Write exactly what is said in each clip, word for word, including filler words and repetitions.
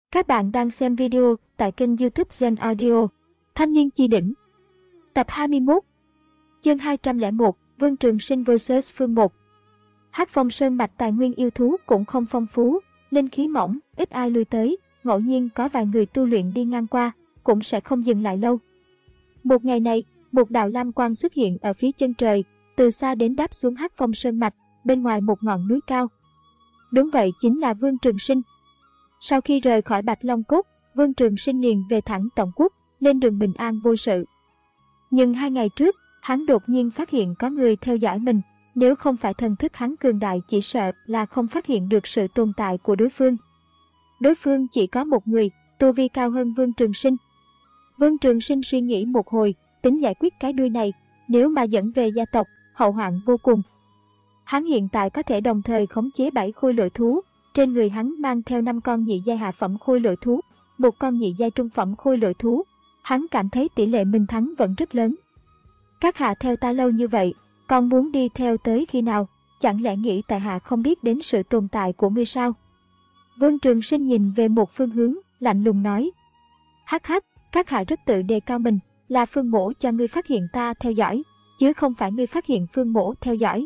Các bạn đang xem video tại kênh YouTube Gen Audio. Thanh niên chi đỉnh. Tập hai mươi mốt. Chương hai trăm lẻ một, Vương Trường Sinh versus Phương Một. Hắc Phong Sơn mạch tài nguyên yêu thú cũng không phong phú, linh khí mỏng, ít ai lui tới, ngẫu nhiên có vài người tu luyện đi ngang qua, cũng sẽ không dừng lại lâu. Một ngày này, một đạo lam quang xuất hiện ở phía chân trời, từ xa đến đáp xuống Hắc Phong Sơn mạch, bên ngoài một ngọn núi cao. Đúng vậy, chính là Vương Trường Sinh. Sau khi rời khỏi Bạch Long Cốt, Vương Trường Sinh liền về thẳng Tổng Quốc, lên đường bình an vô sự. Nhưng hai ngày trước, hắn đột nhiên phát hiện có người theo dõi mình, nếu không phải thần thức hắn cường đại chỉ sợ là không phát hiện được sự tồn tại của đối phương. Đối phương chỉ có một người, tu vi cao hơn Vương Trường Sinh. Vương Trường Sinh suy nghĩ một hồi, tính giải quyết cái đuôi này, nếu mà dẫn về gia tộc, hậu hoạn vô cùng. Hắn hiện tại có thể đồng thời khống chế bảy khôi lỗi thú, trên người hắn mang theo năm con nhị giai hạ phẩm khôi lỗi thú, một con nhị giai trung phẩm khôi lỗi thú. Hắn cảm thấy tỷ lệ mình thắng vẫn rất lớn. Các hạ theo ta lâu như vậy, còn muốn đi theo tới khi nào? Chẳng lẽ nghĩ tại hạ không biết đến sự tồn tại của ngươi sao? Vương Trường Sinh nhìn về một phương hướng, lạnh lùng nói. Hắc hắc, các hạ rất tự đề cao mình, là Phương Mỗ cho ngươi phát hiện ta theo dõi, chứ không phải ngươi phát hiện Phương Mỗ theo dõi.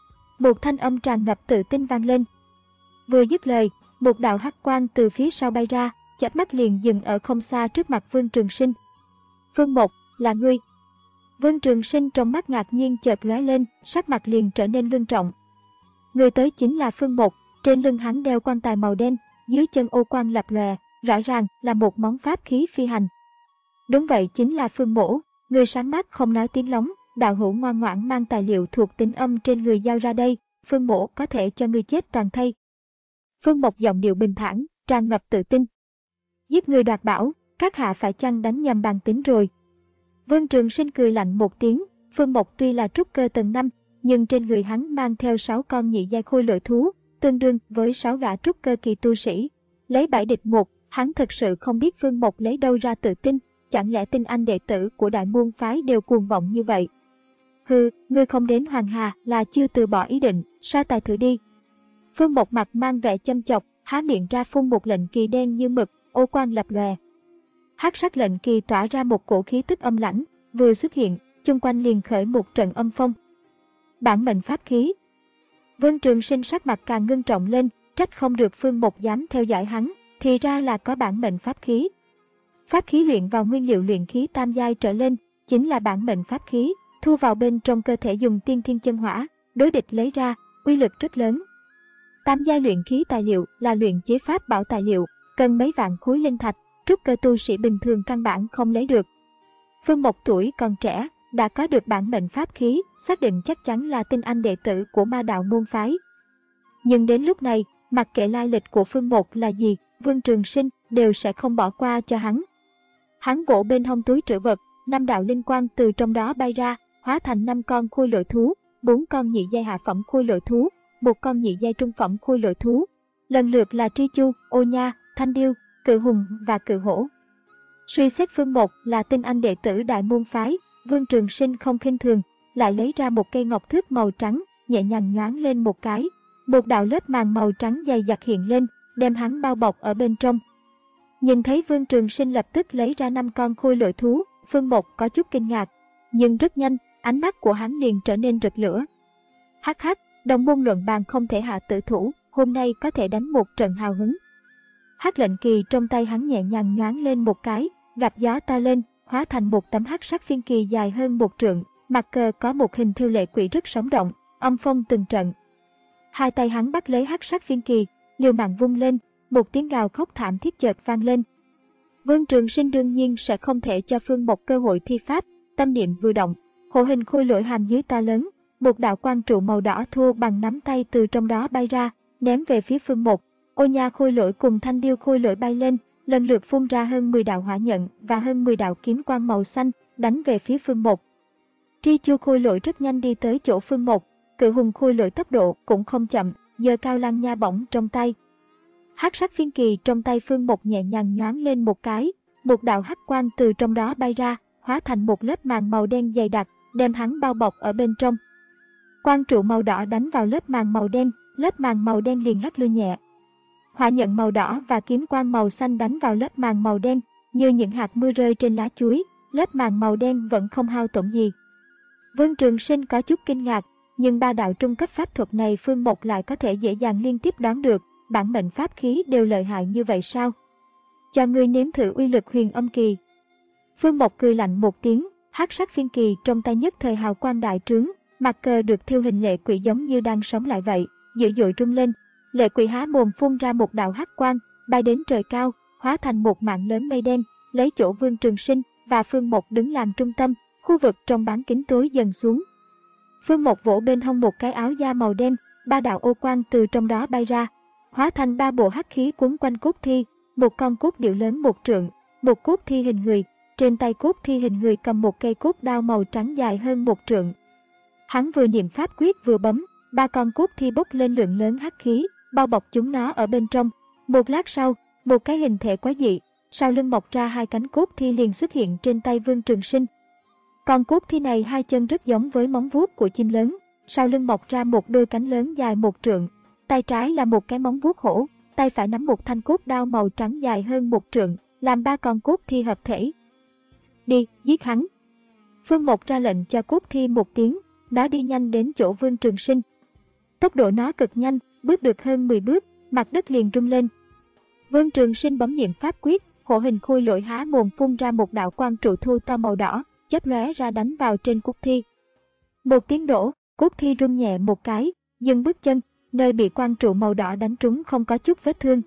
Một thanh âm tràn ngập tự tin vang lên. Vừa dứt lời, một đạo hắc quang từ phía sau bay ra, chớp mắt liền dừng ở không xa trước mặt Vương Trường Sinh. Phương Một, là ngươi. Vương Trường Sinh trong mắt ngạc nhiên chợt lóe lên, sắc mặt liền trở nên ngưng trọng. Người tới chính là Phương Một, trên lưng hắn đeo quan tài màu đen, dưới chân ô quang lập lòe, rõ ràng là một món pháp khí phi hành. Đúng vậy, chính là Phương Mỗ, người sáng mắt không nói tiếng lóng, đạo hữu ngoan ngoãn mang tài liệu thuộc tính âm trên người giao ra đây, Phương Mỗ có thể cho ngươi chết toàn thây. Phương Một giọng điệu bình thản, tràn ngập tự tin. Giết người đoạt bảo, các hạ phải chăng đánh nhầm bàn tính rồi? Vương Trường Sinh cười lạnh một tiếng, Phương Một tuy là trúc cơ tầng năm, nhưng trên người hắn mang theo sáu con nhị giai khôi lỗi thú, tương đương với sáu gã trúc cơ kỳ tu sĩ. Lấy bảy địch một, hắn thật sự không biết Phương Một lấy đâu ra tự tin, chẳng lẽ tinh anh đệ tử của đại môn phái đều cuồng vọng như vậy? Hừ, ngươi không đến Hoàng Hà là chưa từ bỏ ý định, so tài thử đi. Phương Một mặt mang vẻ châm chọc, há miệng ra phun một lệnh kỳ đen như mực, ô quang lập lòe. Hắc sắc lệnh kỳ tỏa ra một cổ khí tức âm lãnh, vừa xuất hiện, chung quanh liền khởi một trận âm phong. Bản mệnh pháp khí. Vương Trường Sinh sắc mặt càng ngưng trọng lên, trách không được Phương Một dám theo dõi hắn, thì ra là có bản mệnh pháp khí. Pháp khí luyện vào nguyên liệu luyện khí tam giai trở lên, chính là bản mệnh pháp khí, thu vào bên trong cơ thể dùng tiên thiên chân hỏa, đối địch lấy ra, uy lực rất lớn. Tam giai luyện khí tài liệu là luyện chế pháp bảo tài liệu, cần mấy vạn khối linh thạch, trúc cơ tu sĩ bình thường căn bản không lấy được. Phương Một tuổi còn trẻ, đã có được bản mệnh pháp khí, xác định chắc chắn là tinh anh đệ tử của ma đạo môn phái. Nhưng đến lúc này, mặc kệ lai lịch của Phương Một là gì, Vương Trường Sinh đều sẽ không bỏ qua cho hắn. Hắn vỗ bên hông túi trữ vật, năm đạo linh quang từ trong đó bay ra, hóa thành năm con khôi lỗi thú, bốn con nhị giai hạ phẩm khôi lỗi thú, một con nhị giai trung phẩm khôi lỗi thú, lần lượt là Tri Chu, Ô Nha, Thanh Điêu, Cự Hùng và Cự Hổ. Suy xét Phương Một là tinh anh đệ tử đại môn phái, Vương Trường Sinh không khinh thường, lại lấy ra một cây ngọc thước màu trắng, nhẹ nhàng nhoáng lên một cái, một đạo lớp màng màu trắng dày dặt hiện lên, đem hắn bao bọc ở bên trong. Nhìn thấy Vương Trường Sinh lập tức lấy ra năm con khôi lỗi thú, Phương Một có chút kinh ngạc, nhưng rất nhanh, ánh mắt của hắn liền trở nên rực lửa. Hắc hắc, đồng môn luận bàn không thể hạ tử thủ, hôm nay có thể đánh một trận hào hứng. Hắc lệnh kỳ trong tay hắn nhẹ nhàng nhoáng lên một cái, gặp gió to lên, hóa thành một tấm hắc sắc phiên kỳ dài hơn một trượng, mặt cờ có một hình thiêu lệ quỷ rất sống động, âm phong từng trận. Hai tay hắn bắt lấy hắc sắc phiên kỳ, liều mạng vung lên, một tiếng gào khóc thảm thiết chợt vang lên. Vương Trường Sinh đương nhiên sẽ không thể cho Phương Một cơ hội thi pháp, tâm niệm vừa động, hộ hình khôi lỗi hàm dưới to lớn, một đạo quang trụ màu đỏ thô bằng nắm tay từ trong đó bay ra, ném về phía Phương Một. Ô Nha khôi lỗi cùng Thanh Điêu khôi lỗi bay lên, lần lượt phun ra hơn mười đạo hỏa nhận và hơn mười đạo kiếm quang màu xanh, đánh về phía Phương Một. Tri Chu khôi lỗi rất nhanh đi tới chỗ Phương Một, Cự Hùng khôi lỗi tốc độ cũng không chậm, giơ cao lăng nha bổng trong tay. Hắc sắc phiên kỳ trong tay Phương Một nhẹ nhàng nhoáng lên một cái, một đạo hắc quang từ trong đó bay ra, hóa thành một lớp màng màu đen dày đặc, đem hắn bao bọc ở bên trong. Quang trụ màu đỏ đánh vào lớp màng màu đen, lớp màng màu đen liền lắc lư nhẹ. Hỏa nhận màu đỏ và kiếm quang màu xanh đánh vào lớp màng màu đen, như những hạt mưa rơi trên lá chuối, lớp màng màu đen vẫn không hao tổn gì. Vương Trường Sinh có chút kinh ngạc, nhưng ba đạo trung cấp pháp thuật này Phương Mộc lại có thể dễ dàng liên tiếp đoán được, bản mệnh pháp khí đều lợi hại như vậy sao? Cho ngươi nếm thử uy lực huyền âm kỳ. Phương Mộc cười lạnh một tiếng, hắc sắc phiên kỳ trong tay nhất thời hào quang đại trướng, mặt cờ được thiêu hình lệ quỷ giống như đang sống lại vậy, dữ dội rung lên. Lệ quỷ há mồm phun ra một đạo hắc quang, bay đến trời cao, hóa thành một mảng lớn mây đen, lấy chỗ Vương Trường Sinh và Phương Mộc đứng làm trung tâm, khu vực trong bán kính tối dần xuống. Phương Mộc vỗ bên hông một cái áo da màu đen, ba đạo ô quang từ trong đó bay ra, hóa thành ba bộ hắc khí quấn quanh cốt thi, một con cốt điểu lớn một trượng, một cốt thi hình người, trên tay cốt thi hình người cầm một cây cốt đao màu trắng dài hơn một trượng. Hắn vừa niệm pháp quyết vừa bấm, ba con cốt thi bốc lên lượng lớn hắc khí, bao bọc chúng nó ở bên trong. Một lát sau, một cái hình thể quái dị, sau lưng mọc ra hai cánh cốt thi liền xuất hiện trên tay Vương Trường Sinh. Con cốt thi này hai chân rất giống với móng vuốt của chim lớn, sau lưng mọc ra một đôi cánh lớn dài một trượng, tay trái là một cái móng vuốt hổ, tay phải nắm một thanh cốt đao màu trắng dài hơn một trượng, làm ba con cốt thi hợp thể. Đi, giết hắn. Phương Mộc ra lệnh cho cốt thi một tiếng, nó đi nhanh đến chỗ Vương Trường Sinh. Tốc độ nó cực nhanh, bước được hơn mười bước, mặt đất liền rung lên. Vương Trường Sinh bấm niệm pháp quyết, hộ hình khôi lỗi há mồm phun ra một đạo quang trụ thu to màu đỏ, chớp lóe ra đánh vào trên cốt thi. Một tiếng đổ, cốt thi rung nhẹ một cái, dừng bước chân, nơi bị quang trụ màu đỏ đánh trúng không có chút vết thương.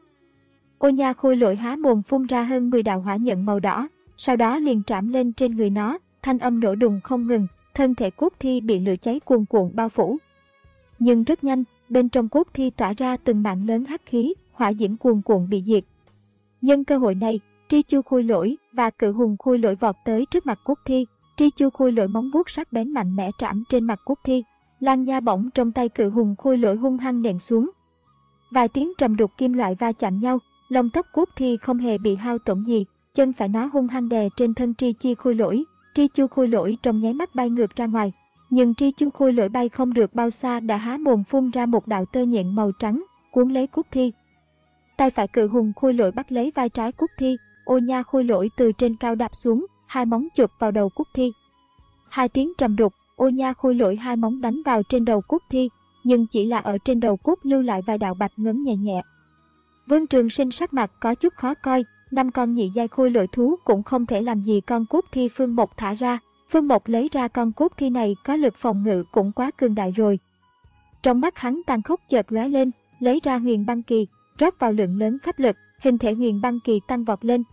Ô nha khôi lỗi há mồm phun ra hơn mười đạo hỏa nhận màu đỏ, sau đó liền trảm lên trên người nó, thanh âm nổ đùng không ngừng, thân thể cốt thi bị lửa cháy cuồn cuộn bao phủ. Nhưng rất nhanh, bên trong cốt thi tỏa ra từng mảng lớn hắc khí, hỏa diễm cuồn cuộn bị diệt. Nhân cơ hội này, Tri Chu khôi lỗi và Cự Hùng khôi lỗi vọt tới trước mặt cốt thi. Tri Chu khôi lỗi móng vuốt sắc bén mạnh mẽ trảm trên mặt cốt thi, lan nha bổng trong tay Cự Hùng khôi lỗi hung hăng nện xuống. Vài tiếng trầm đục kim loại va chạm nhau, lông tóc cốt thi không hề bị hao tổn gì, chân phải nó hung hăng đè trên thân Tri Chi khôi lỗi. Tri Chu khôi lỗi trong nháy mắt bay ngược ra ngoài, nhưng Tri Chu khôi lỗi bay không được bao xa đã há mồm phun ra một đạo tơ nhện màu trắng, cuốn lấy cốt thi. Tay phải Cự Hùng khôi lỗi bắt lấy vai trái cốt thi, Ô nha khôi lỗi từ trên cao đạp xuống, hai móng chụp vào đầu cốt thi. Hai tiếng trầm đục, Ô nha khôi lỗi hai móng đánh vào trên đầu cốt thi, nhưng chỉ là ở trên đầu cốt lưu lại vài đạo bạch ngấn nhẹ nhẹ. Vương Trường Sinh sắc mặt có chút khó coi, năm con nhị giai khôi lỗi thú cũng không thể làm gì con cốt thi Phương Mộc thả ra. Phương Mộc lấy ra con cốt thi này có lực phòng ngự cũng quá cường đại rồi. Trong mắt hắn tàn khốc chợt lóe lên, lấy ra huyền băng kỳ, rót vào lượng lớn pháp lực, hình thể huyền băng kỳ tăng vọt lên.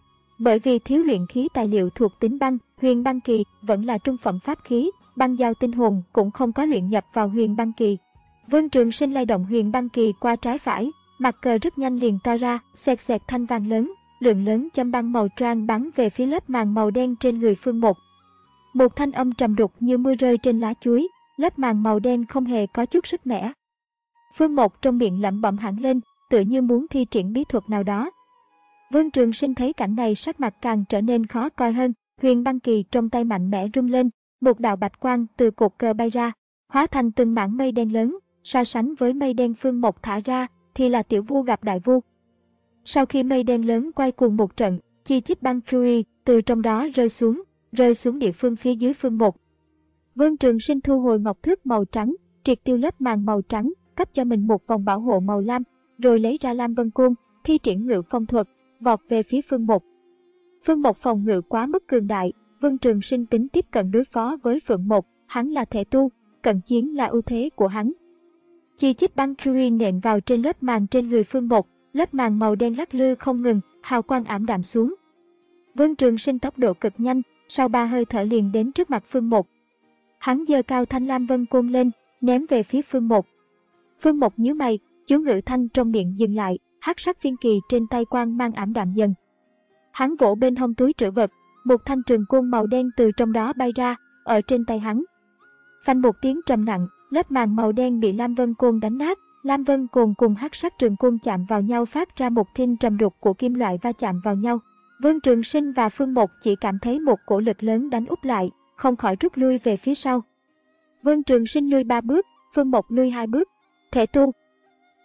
Bởi vì thiếu luyện khí tài liệu thuộc tính băng, huyền băng kỳ vẫn là trung phẩm pháp khí, băng giao tinh hồn cũng không có luyện nhập vào huyền băng kỳ. Vương Trường Sinh lay động huyền băng kỳ qua trái phải, mặt cờ rất nhanh liền to ra, xẹt xẹt thanh vàng lớn, lượng lớn châm băng màu tran bắn về phía lớp màng màu đen trên người Phương Mộc. Một thanh âm trầm đục như mưa rơi trên lá chuối, lớp màng màu đen không hề có chút sức mẻ. Phương Mộc trong miệng lẩm bẩm hẳn lên, tựa như muốn thi triển bí thuật nào đó. Vương Trường Sinh thấy cảnh này sắc mặt càng trở nên khó coi hơn, huyền băng kỳ trong tay mạnh mẽ rung lên, một đạo bạch quang từ cột cờ bay ra, hóa thành từng mảng mây đen lớn, so sánh với mây đen Phương Mộc thả ra thì là tiểu vu gặp đại vu. Sau khi mây đen lớn quay cuồng một trận, chi chít băng fury từ trong đó rơi xuống, rơi xuống địa phương phía dưới Phương Mộc. Vương Trường Sinh thu hồi ngọc thước màu trắng, triệt tiêu lớp màng màu trắng, cấp cho mình một vòng bảo hộ màu lam, rồi lấy ra Lam Vân Côn, thi triển ngự phong thuật, vọt về phía Phương Mộc. Phương Mộc phòng ngự quá mức cường đại, Vương Trường Sinh tính tiếp cận đối phó với Phượng Mộc, hắn là thể tu, cận chiến là ưu thế của hắn. Chi chít băng fury nện vào trên lớp màng trên người Phương Mộc, lớp màng màu đen lắc lư không ngừng, hào quang ảm đạm xuống. Vương Trường Sinh tốc độ cực nhanh, sau ba hơi thở liền đến trước mặt Phương Mộc. Hắn giơ cao thanh Lam Vân Côn lên, ném về phía Phương Mộc. Phương Mộc nhíu mày, chú ngự thanh trong miệng dừng lại, hắc sắc phiên kỳ trên tay quang mang ảm đạm dần. Hắn vỗ bên hông túi trữ vật, một thanh trường côn màu đen từ trong đó bay ra, ở trên tay hắn. Phanh một tiếng trầm nặng, lớp màng màu đen bị Lam Vân Côn đánh nát, Lam Vân Côn cùng hắc sắc trường côn chạm vào nhau phát ra một thiên trầm đục của kim loại va chạm vào nhau. Vương Trường Sinh và Phương Mộc chỉ cảm thấy một cổ lực lớn đánh úp lại, không khỏi rút lui về phía sau. Vương Trường Sinh lui ba bước, Phương Mộc lui hai bước. Thể tu.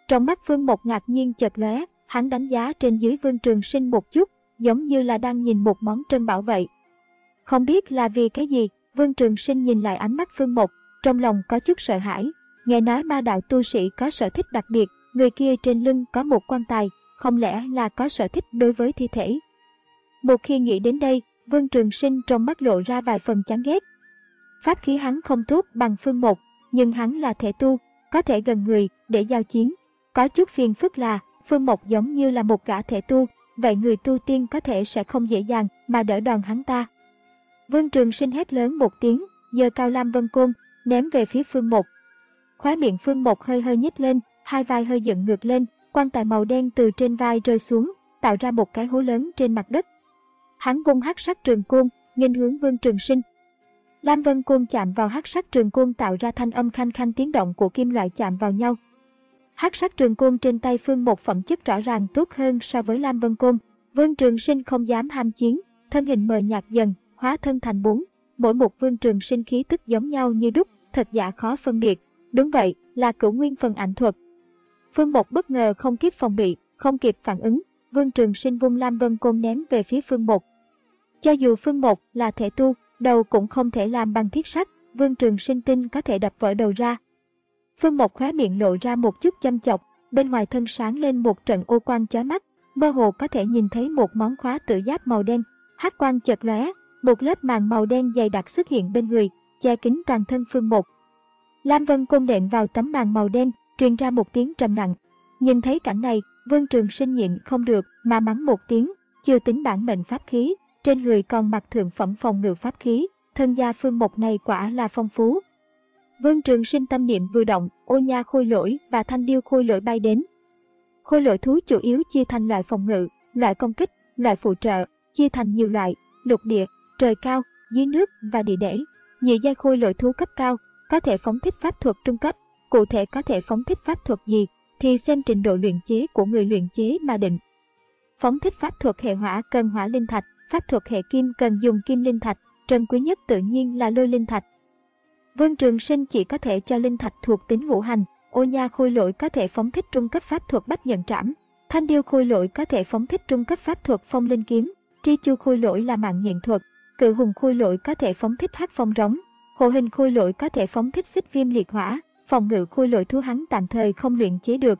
Trong mắt Phương Mộc ngạc nhiên chợt lóe, hắn đánh giá trên dưới Vương Trường Sinh một chút, giống như là đang nhìn một món trân bảo vậy. Không biết là vì cái gì, Vương Trường Sinh nhìn lại ánh mắt Phương Mộc, trong lòng có chút sợ hãi. Nghe nói ma đạo tu sĩ có sở thích đặc biệt, người kia trên lưng có một quan tài, không lẽ là có sở thích đối với thi thể. Một khi nghĩ đến đây, Vương Trường Sinh trong mắt lộ ra vài phần chán ghét. Pháp khí hắn không tốt bằng Phương Mộc, nhưng hắn là thể tu, có thể gần người để giao chiến. Có chút phiền phức là, Phương Mộc giống như là một gã thể tu, vậy người tu tiên có thể sẽ không dễ dàng mà đỡ đòn hắn ta. Vương Trường Sinh hét lớn một tiếng, giơ cao Lam Vân Côn, ném về phía Phương Mộc. Khóe miệng Phương Mộc hơi hơi nhếch lên, hai vai hơi dựng ngược lên, quan tài màu đen từ trên vai rơi xuống, tạo ra một cái hố lớn trên mặt đất. Hắn vung hắc sắc trường côn, nghênh hướng Vương Trường Sinh. Lam Vân Côn chạm vào hắc sắc trường côn tạo ra thanh âm khanh khanh tiếng động của kim loại chạm vào nhau. Hắc sắc trường côn trên tay Phương Mộc phẩm chất rõ ràng tốt hơn so với Lam Vân Côn. Vương Trường Sinh không dám ham chiến, thân hình mờ nhạt dần, hóa thân thành bốn. Mỗi một Vương Trường Sinh khí tức giống nhau như đúc, thật giả khó phân biệt. Đúng vậy, là cửu nguyên phần ảnh thuật. Phương Mộc bất ngờ không kịp phòng bị, không kịp phản ứng, Vương Trường Sinh vung Lam Vân Côn ném về phía Phương Mộc. Cho dù Phương Mộc là thể tu, đầu cũng không thể làm bằng thiết sắt, Vương Trường Sinh tin có thể đập vỡ đầu ra. Phương Mộc khóe miệng lộ ra một chút châm chọc, bên ngoài thân sáng lên một trận ô quang chói mắt, mơ hồ có thể nhìn thấy một món khóa tự giáp màu đen. Hắc quang chợt lóe, một lớp màng màu đen dày đặc xuất hiện bên người, che kín toàn thân Phương Mộc. Lam Vân Côn đệm vào tấm màng màu đen, truyền ra một tiếng trầm nặng. Nhìn thấy cảnh này, Vương Trường Sinh nhịn không được mà mắng một tiếng, chưa tính bản mệnh pháp khí, trên người còn mặc thượng phẩm phòng ngự pháp khí, thân gia Phương Mộc này quả là phong phú. Vương Trường Sinh tâm niệm vừa động, ô nha khôi lỗi và thanh điêu khôi lỗi bay đến. Khôi lỗi thú chủ yếu chia thành loại phòng ngự, loại công kích, loại phụ trợ, chia thành nhiều loại, lục địa, trời cao, dưới nước và địa đẩy. Nhị giai khôi lỗi thú cấp cao có thể phóng thích pháp thuật trung cấp, cụ thể có thể phóng thích pháp thuật gì thì xem trình độ luyện chế của người luyện chế mà định. Phóng thích pháp thuật hệ hỏa cần hỏa linh thạch, pháp thuật hệ kim cần dùng kim linh thạch, trân quý nhất tự nhiên là lôi linh thạch. Vương Trường Sinh chỉ có thể cho linh thạch thuộc tính ngũ hành, ô nha khôi lỗi có thể phóng thích trung cấp pháp thuật bách nhận trảm, thanh điêu khôi lỗi có thể phóng thích trung cấp pháp thuật phong linh kiếm, tri chu khôi lỗi là mạng nhện thuật, cự hùng khôi lỗi có thể phóng thích hắc phong rống, hộ hình khôi lỗi có thể phóng thích xích viêm liệt hỏa, phòng ngự khôi lỗi thú hắn tạm thời không luyện chế được.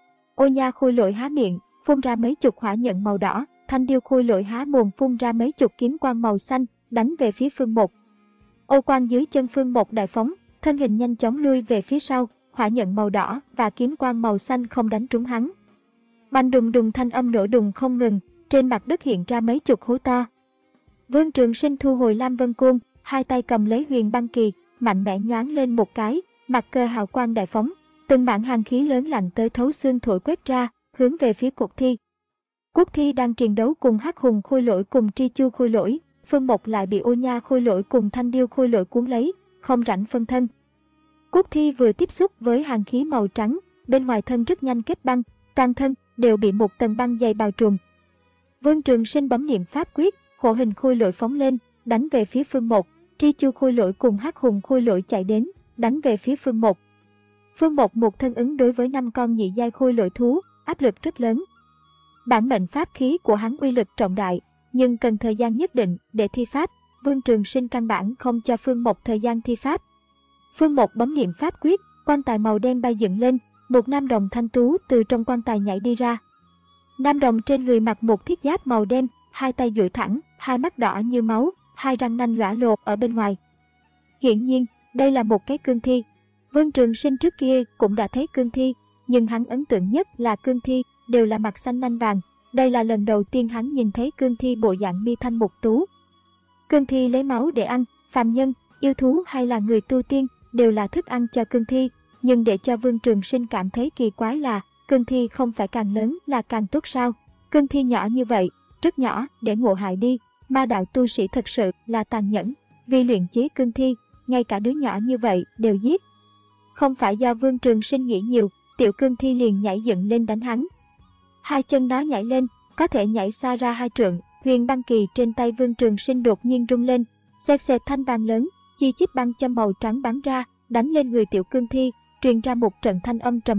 Ô nha khôi lỗi há miệng, phun ra mấy chục hỏa nhận màu đỏ, thanh điêu khôi lỗi há mồm phun ra mấy chục kiếm quang màu xanh, đánh về phía Phương Mộc. Ô quang dưới chân Phương Mộc đại phóng, thân hình nhanh chóng lui về phía sau, hỏa nhận màu đỏ và kiếm quang màu xanh không đánh trúng hắn. Bành đùng đùng thanh âm nổ đùng không ngừng, trên mặt đất hiện ra mấy chục hố to. Vương Trường Sinh thu hồi Lam Vân Côn, hai tay cầm lấy huyền băng kỳ, mạnh mẽ nhoáng lên một cái, mặt cơ hào quang đại phóng, từng bản hàn khí lớn lạnh tới thấu xương thổi quét ra, hướng về phía Cuộc Thi. Quốc Thi đang chiến đấu cùng hắc hùng khôi lỗi cùng tri chu khôi lỗi, Phương Mộc lại bị ô nha khôi lỗi cùng thanh điêu khôi lỗi cuốn lấy, không rảnh phân thân. Quốc Thi vừa tiếp xúc với hàn khí màu trắng, bên ngoài thân rất nhanh kết băng, toàn thân đều bị một tầng băng dày bao trùm. Vương Trường Sinh bấm niệm pháp quyết, hộ hình khôi lỗi phóng lên, đánh về phía Phương Mộc, tri chu khôi lỗi cùng hắc hùng khôi lỗi chạy đến, đánh về phía Phương Mộc. Phương Mộc một thân ứng đối với năm con nhị giai khôi lỗi thú, áp lực rất lớn. Bản mệnh pháp khí của hắn uy lực trọng đại, nhưng cần thời gian nhất định để thi pháp, Vương Trường Sinh căn bản không cho Phương Mộc thời gian thi pháp. Phương Mộc bấm niệm pháp quyết, quan tài màu đen bay dựng lên, một nam đồng thanh tú từ trong quan tài nhảy đi ra. Nam đồng trên người mặc một thiết giáp màu đen, hai tay duỗi thẳng, hai mắt đỏ như máu, hai răng nanh lõa lột ở bên ngoài. Hiển nhiên, đây là một cái cương thi. Vương Trường Sinh trước kia cũng đã thấy cương thi, nhưng hắn ấn tượng nhất là cương thi đều là mặt xanh nanh vàng. Đây là lần đầu tiên hắn nhìn thấy cương thi bộ dạng mi thanh mục tú. Cương thi lấy máu để ăn, phàm nhân, yêu thú hay là người tu tiên đều là thức ăn cho cương thi, nhưng để cho Vương Trường Sinh cảm thấy kỳ quái là cương thi không phải càng lớn là càng tốt sao? Cương thi nhỏ như vậy, rất nhỏ để ngộ hại đi, ma đạo tu sĩ thật sự là tàn nhẫn, vì luyện chế cương thi, ngay cả đứa nhỏ như vậy đều giết. Không phải do Vương Trường Sinh nghĩ nhiều, tiểu cương thi liền nhảy dựng lên đánh hắn. Hai chân nó nhảy lên, có thể nhảy xa ra hai trượng, huyền băng kỳ trên tay Vương Trường Sinh đột nhiên rung lên, xẹt xẹt thanh vàng lớn, chi chít băng châm màu trắng bắn ra, đánh lên người tiểu cương thi, truyền ra một trận thanh âm trầm đục,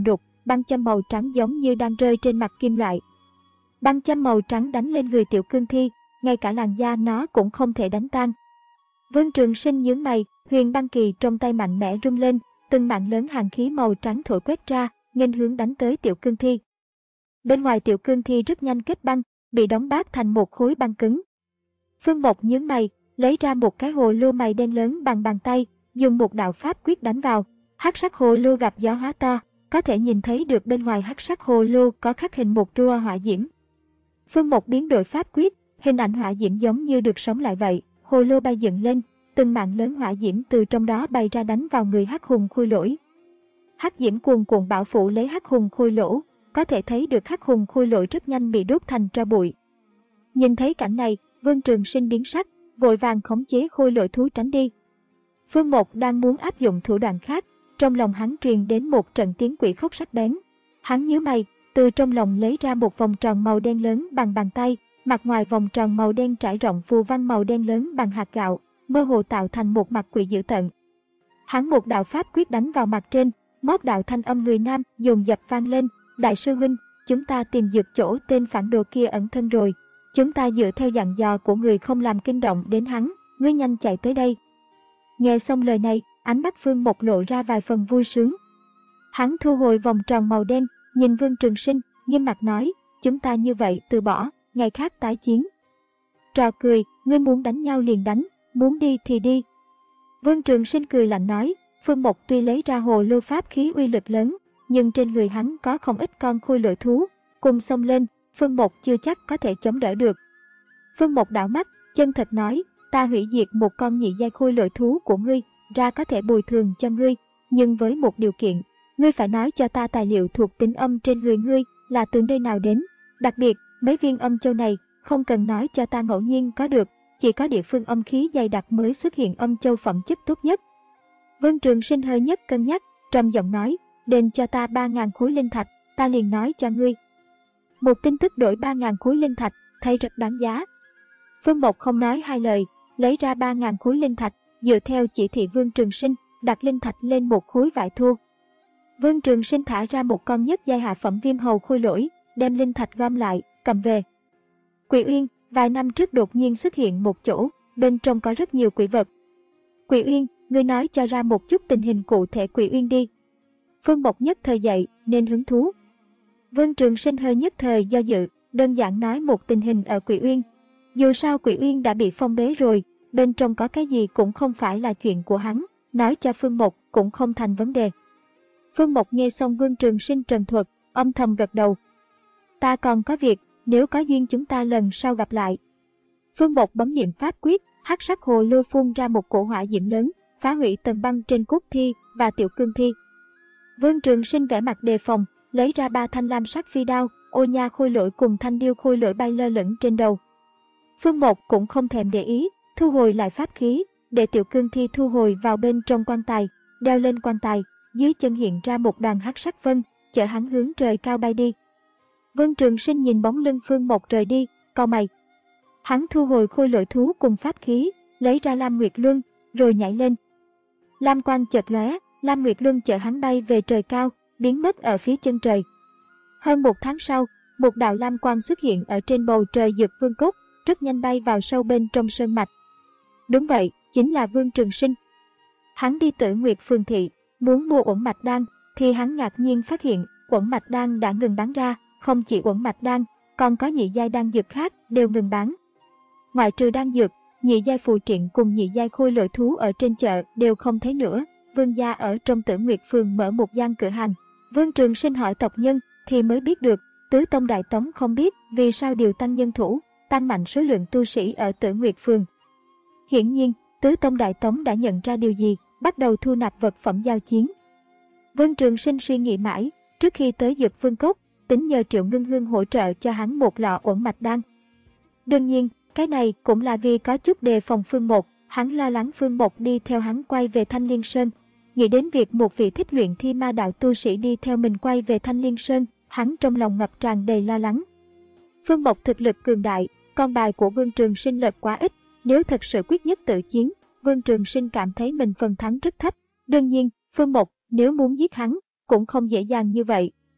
băng châm màu trắng giống như đang rơi trên mặt kim loại. Băng châm màu trắng đánh lên người Tiểu Cương Thi, ngay cả làn da nó cũng không thể đánh tan. Vương Trường Sinh nhướng mày, huyền băng kỳ trong tay mạnh mẽ rung lên, từng mạng lớn hàn khí màu trắng thổi quét ra, nghênh hướng đánh tới Tiểu Cương Thi. Bên ngoài Tiểu Cương Thi rất nhanh kết băng, bị đóng bát thành một khối băng cứng. Phương Mộc nhướng mày, lấy ra một cái hồ lô mày đen lớn bằng bàn tay, dùng một đạo pháp quyết đánh vào. Hắc sắc hồ lô gặp gió hóa to, có thể nhìn thấy được bên ngoài hắc sắc hồ lô có khắc hình một rua hỏa diễm. Phương Mộc biến đổi pháp quyết, hình ảnh hỏa diễm giống như được sống lại vậy, hồ lô bay dựng lên, từng mạng lớn hỏa diễm từ trong đó bay ra đánh vào người Hắc Hùng Khôi Lỗi. Hắc diễm cuồn cuộn bao phủ lấy Hắc Hùng Khôi Lỗ, có thể thấy được Hắc Hùng Khôi Lỗi rất nhanh bị đốt thành tro bụi. Nhìn thấy cảnh này, Vương Trường Sinh biến sắc, vội vàng khống chế Khôi Lỗi thú tránh đi. Phương Mộc đang muốn áp dụng thủ đoạn khác, trong lòng hắn truyền đến một trận tiếng quỷ khóc sắc bén. Hắn nhíu mày, từ trong lòng lấy ra một vòng tròn màu đen lớn bằng bàn tay, mặt ngoài vòng tròn màu đen trải rộng phù văn màu đen lớn bằng hạt gạo, mơ hồ tạo thành một mặt quỷ dữ tợn. Hắn một đạo pháp quyết đánh vào mặt trên, một đạo thanh âm người nam dồn dập vang lên, "Đại sư huynh, chúng ta tìm được chỗ tên phản đồ kia ẩn thân rồi. Chúng ta dựa theo dặn dò của người không làm kinh động đến hắn, ngươi nhanh chạy tới đây." Nghe xong lời này, ánh mắt Phương Mộc lộ ra vài phần vui sướng. Hắn thu hồi vòng tròn màu đen, nhìn Vương Trường Sinh, nghiêm mặt nói, "Chúng ta như vậy từ bỏ, ngày khác tái chiến." Trò cười, "Ngươi muốn đánh nhau liền đánh, muốn đi thì đi." Vương Trường Sinh cười lạnh nói, Phương Mộc tuy lấy ra hồ lô pháp khí uy lực lớn, nhưng trên người hắn có không ít con khôi lỗi thú, cùng xông lên, Phương Mộc chưa chắc có thể chống đỡ được. Phương Mộc đảo mắt, chân thật nói, "Ta hủy diệt một con nhị giai khôi lỗi thú của ngươi, ra có thể bồi thường cho ngươi, nhưng với một điều kiện, ngươi phải nói cho ta tài liệu thuộc tính âm trên người ngươi là từ nơi nào đến, đặc biệt, mấy viên âm châu này, không cần nói cho ta ngẫu nhiên có được, chỉ có địa phương âm khí dày đặc mới xuất hiện âm châu phẩm chất tốt nhất." Vương Trường Sinh hơi nhất cân nhắc, trầm giọng nói, "Đền cho ta ba ngàn khối linh thạch, ta liền nói cho ngươi." Một tin tức đổi ba ngàn khối linh thạch, thấy rất đáng giá. Phương Mộc không nói hai lời, lấy ra ba ngàn khối linh thạch, dựa theo chỉ thị Vương Trường Sinh, đặt linh thạch lên một khối vải thô. Vương Trường Sinh thả ra một con nhất giai hạ phẩm viêm hầu khôi lỗi, đem linh thạch gom lại, cầm về. Quỷ Uyên, vài năm trước đột nhiên xuất hiện một chỗ, bên trong có rất nhiều quỷ vật. "Quỷ Uyên, ngươi nói cho ra một chút tình hình cụ thể Quỷ Uyên đi." Phương Mộc nhất thời dậy, nên hứng thú. Vương Trường Sinh hơi nhất thời do dự, đơn giản nói một tình hình ở Quỷ Uyên. Dù sao Quỷ Uyên đã bị phong bế rồi, bên trong có cái gì cũng không phải là chuyện của hắn, nói cho Phương Mộc cũng không thành vấn đề. Phương Mộc nghe xong Vương Trường Sinh trần thuật, âm thầm gật đầu. "Ta còn có việc, nếu có duyên chúng ta lần sau gặp lại." Phương Mộc bấm niệm pháp quyết, hắc sắc hồ lô phun ra một cổ hỏa diễm lớn, phá hủy tầng băng trên cốt thi và Tiểu Cương Thi. Vương Trường Sinh vẻ mặt đề phòng, lấy ra ba thanh lam sắc phi đao, ô nha khôi lỗi cùng thanh điêu khôi lỗi bay lơ lửng trên đầu. Phương Mộc cũng không thèm để ý, thu hồi lại pháp khí, để Tiểu Cương Thi thu hồi vào bên trong quan tài, đeo lên quan tài, dưới chân hiện ra một đoàn hắc sắc vân, chở hắn hướng trời cao bay đi. Vương Trường Sinh nhìn bóng lưng Phương Mộc rời đi, cau mày. Hắn thu hồi khôi lỗi thú cùng pháp khí, lấy ra Lam Nguyệt Luân, rồi nhảy lên. Lam quang chợt lóe, Lam Nguyệt Luân chở hắn bay về trời cao, biến mất ở phía chân trời. Hơn một tháng sau, một đạo lam quang xuất hiện ở trên bầu trời Dược Vương Cốc, rất nhanh bay vào sâu bên trong sơn mạch. Đúng vậy, chính là Vương Trường Sinh. Hắn đi Tử Nguyệt Phường thị, muốn mua uẩn mạch đan, thì hắn ngạc nhiên phát hiện uẩn mạch đan đã ngừng bán ra, không chỉ uẩn mạch đan, còn có nhị giai đan dược khác đều ngừng bán. Ngoại trừ đan dược, nhị giai phù triện cùng nhị giai khôi lỗi thú ở trên chợ đều không thấy nữa. Vương gia ở trong Tử Nguyệt Phường mở một gian cửa hàng. Vương Trường Sinh hỏi tộc nhân thì mới biết được, Tứ Tông Đại Tống không biết vì sao điều tăng nhân thủ, tăng mạnh số lượng tu sĩ ở Tử Nguyệt Phường. Hiển nhiên, Tứ Tông Đại Tống đã nhận ra điều gì, bắt đầu thu nạp vật phẩm giao chiến. Vương Trường Sinh suy nghĩ mãi, trước khi tới Dược Vương Cốc, tính nhờ Triệu Ngưng Hương hỗ trợ cho hắn một lọ uẩn mạch đan. Đương nhiên, cái này cũng là vì có chút đề phòng Phương Mộc, hắn lo lắng Phương Mộc đi theo hắn quay về Thanh Liên Sơn. Nghĩ đến việc một vị thích luyện thi ma đạo tu sĩ đi theo mình quay về Thanh Liên Sơn, hắn trong lòng ngập tràn đầy lo lắng. Phương Mộc thực lực cường đại, con bài của Vương Trường Sinh lệch quá ít, nếu thật sự quyết nhất tự chiến, Vương Trường Sinh cảm thấy mình phần thắng rất thấp. Đương nhiên, Phương Mộc nếu muốn giết hắn, cũng không dễ dàng như vậy,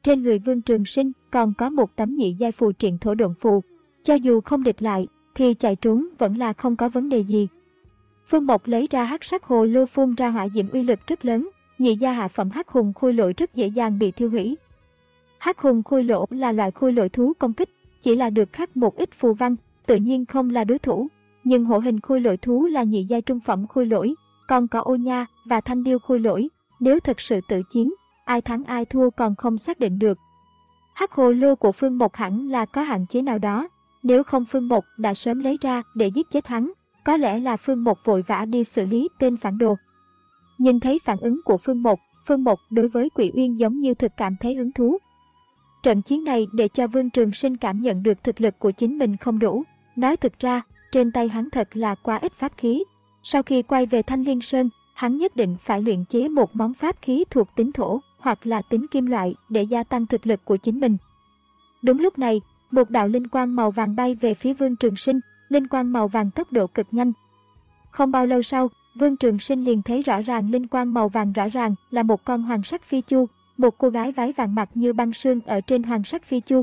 trên người Vương Trường Sinh còn có một tấm nhị giai phù triện thổ độn phù. Cho dù không địch lại, thì chạy trốn vẫn là không có vấn đề gì. Phương Mộc lấy ra hắc sắc hồ lô phun ra hỏa diễm uy lực rất lớn, nhị gia hạ phẩm hắc hùng khôi lỗi rất dễ dàng bị thiêu hủy. Hắc hùng khôi lỗ là loại khôi lỗi thú công kích, chỉ là được khắc một ít phù văn, tự nhiên không là đối thủ. Nhưng hổ hình khôi lỗi thú là nhị giai trung phẩm khôi lỗi, còn có ô nha và thanh điêu khôi lỗi. Nếu thật sự tự chiến, ai thắng ai thua còn không xác định được. Hắc hồ lô của Phương Mộc hẳn là có hạn chế nào đó, nếu không Phương Mộc đã sớm lấy ra để giết chết hắn. Có lẽ là Phương Mộc vội vã đi xử lý tên phản đồ. Nhìn thấy phản ứng của Phương Mộc, Phương Mộc đối với Quỷ Uyên giống như thực cảm thấy hứng thú. Trận chiến này để cho Vương Trường Sinh cảm nhận được thực lực của chính mình không đủ. Nói thực ra, trên tay hắn thật là quá ít pháp khí. Sau khi quay về Thanh Liên Sơn, hắn nhất định phải luyện chế một món pháp khí thuộc tính thổ hoặc là tính kim loại để gia tăng thực lực của chính mình. Đúng lúc này, một đạo linh quang màu vàng bay về phía Vương Trường Sinh, linh quang màu vàng tốc độ cực nhanh. Không bao lâu sau, Vương Trường Sinh liền thấy rõ ràng linh quang màu vàng rõ ràng là một con hoàng sắc phi chu, một cô gái váy vàng mặt như băng sương ở trên hoàng sắc phi chu.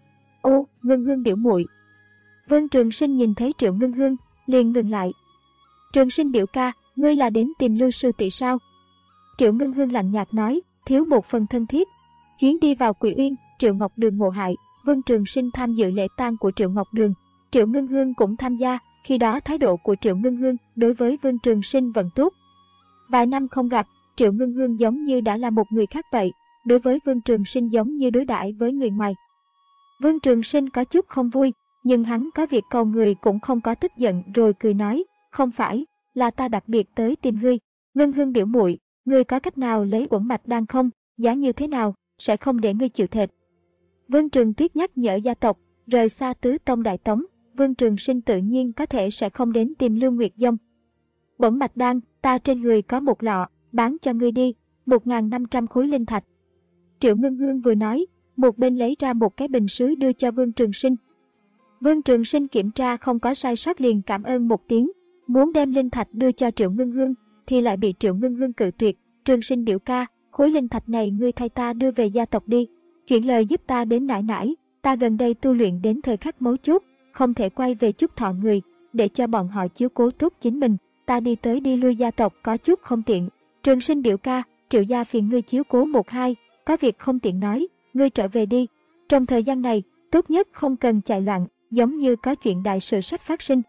Ô, Ngân Hương biểu muội. Vương Trường Sinh nhìn thấy Triệu Ngân Hương, liền ngừng lại. Trường Sinh biểu ca, ngươi là đến tìm Lưu sư tỷ sao? Triệu Ngân Hương lạnh nhạt nói, thiếu một phần thân thiết. Chuyến đi vào Quỷ Uyên, Triệu Ngọc Đường ngộ hại, Vương Trường Sinh tham dự lễ tang của Triệu Ngọc Đường. Triệu Ngân Hương cũng tham gia, khi đó thái độ của Triệu Ngân Hương đối với Vương Trường Sinh vẫn tốt. Vài năm không gặp, Triệu Ngân Hương giống như đã là một người khác vậy, đối với Vương Trường Sinh giống như đối đãi với người ngoài. Vương Trường Sinh có chút không vui, nhưng hắn có việc cầu người cũng không có tức giận rồi cười nói, không phải, là ta đặc biệt tới tìm ngươi. Ngân Hương biểu muội, ngươi có cách nào lấy uẩn mạch đan không, giá như thế nào, sẽ không để ngươi chịu thiệt. Vương Trường Tuyết nhắc nhở gia tộc, rời xa tứ tông đại tống, Vương Trường Sinh tự nhiên có thể sẽ không đến tìm Lưu Nguyệt Dông. Uẩn mạch đan, ta trên người có một lọ, bán cho ngươi đi, một nghìn năm trăm khối linh thạch. Triệu Ngân Hương vừa nói, một bên lấy ra một cái bình sứ đưa cho Vương Trường Sinh. Vương Trường Sinh kiểm tra không có sai sót liền cảm ơn một tiếng, muốn đem linh thạch đưa cho Triệu Ngân Hương, thì lại bị Triệu Ngân Hương cự tuyệt. Trường Sinh biểu ca, khối linh thạch này ngươi thay ta đưa về gia tộc đi, chuyển lời giúp ta đến nải nải, ta gần đây tu luyện đến thời khắc mấu chốt, không thể quay về chút thọ người, để cho bọn họ chiếu cố tốt chính mình, ta đi tới đi lui gia tộc có chút không tiện. Trường Sinh biểu ca, Triệu gia phiền ngươi chiếu cố một hai, có việc không tiện nói, ngươi trở về đi. Trong thời gian này, tốt nhất không cần chạy loạn, giống như có chuyện đại sự sắp phát sinh.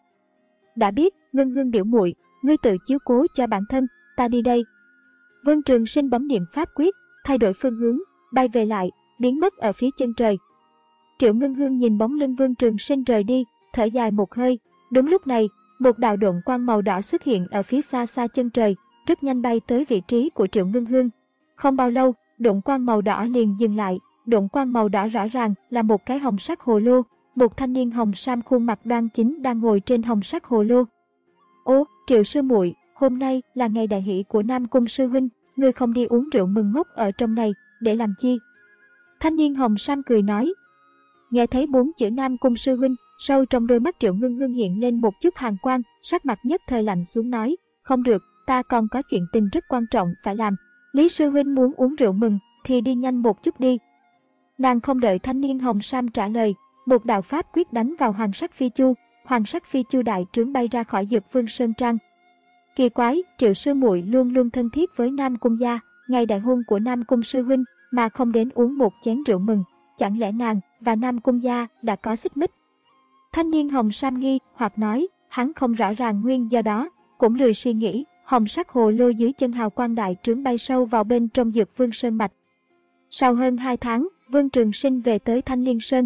Đã biết, Ngân Hương biểu muội, ngươi tự chiếu cố cho bản thân, ta đi đây. Vương Trường Sinh bấm niệm pháp quyết, thay đổi phương hướng, bay về lại, biến mất ở phía chân trời. Triệu Ngân Hương nhìn bóng lưng Vương Trường Sinh rời đi, thở dài một hơi. Đúng lúc này, một đạo độn quang màu đỏ xuất hiện ở phía xa xa chân trời, rất nhanh bay tới vị trí của Triệu Ngân Hương. Không bao lâu, độn quang màu đỏ liền dừng lại. Độn quang màu đỏ rõ ràng là một cái hồng sắc hồ lô, một thanh niên hồng sam khuôn mặt đoan chính đang ngồi trên hồng sắc hồ lô. Ô, Triệu sư muội, hôm nay là ngày đại hỷ của Nam Cung sư huynh, ngươi không đi uống rượu mừng ngốc ở trong này, để làm chi? Thanh niên hồng sam cười nói. Nghe thấy bốn chữ Nam Cung sư huynh, sâu trong đôi mắt Triệu Ngân Hương hiện lên một chút hàn quang, sắc mặt nhất thời lạnh xuống nói, không được, ta còn có chuyện tình rất quan trọng phải làm. Lý sư huynh muốn uống rượu mừng, thì đi nhanh một chút đi. Nàng không đợi thanh niên hồng sam trả lời, một đạo pháp quyết đánh vào hoàng sắc phi chu, hoàng sắc phi chu đại trướng bay ra khỏi Dược Vương Sơn Trang. Kỳ quái, Triệu sư muội luôn luôn thân thiết với Nam Cung gia, ngày đại hôn của Nam Cung sư huynh mà không đến uống một chén rượu mừng, chẳng lẽ nàng và Nam Cung gia đã có xích mích? Thanh niên hồng sam nghi hoặc nói, hắn không rõ ràng nguyên do đó, cũng lười suy nghĩ. Hồng sắc hồ lô dưới chân hào quang đại trướng bay sâu vào bên trong Dược Vương Sơn mạch. Sau hơn hai tháng, Vương Trường Sinh về tới Thanh Liên Sơn.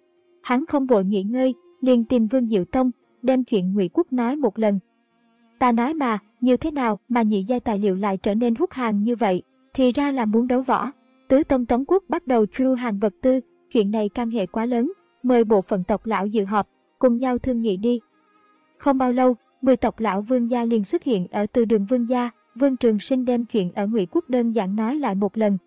Hắn không vội nghỉ ngơi, liền tìm Vương Diệu Tông, đem chuyện Ngụy Quốc nói một lần. Ta nói mà, như thế nào mà nhị giai tài liệu lại trở nên hút hàng như vậy, thì ra là muốn đấu võ. Tứ Tông Tống Quốc bắt đầu tru hàng vật tư, chuyện này can hệ quá lớn, mời bộ phận tộc lão dự họp, cùng nhau thương nghị đi. Không bao lâu, mười tộc lão Vương gia liền xuất hiện ở từ đường Vương gia. Vương Trường Sinh đem chuyện ở Ngụy Quốc đơn giản nói lại một lần.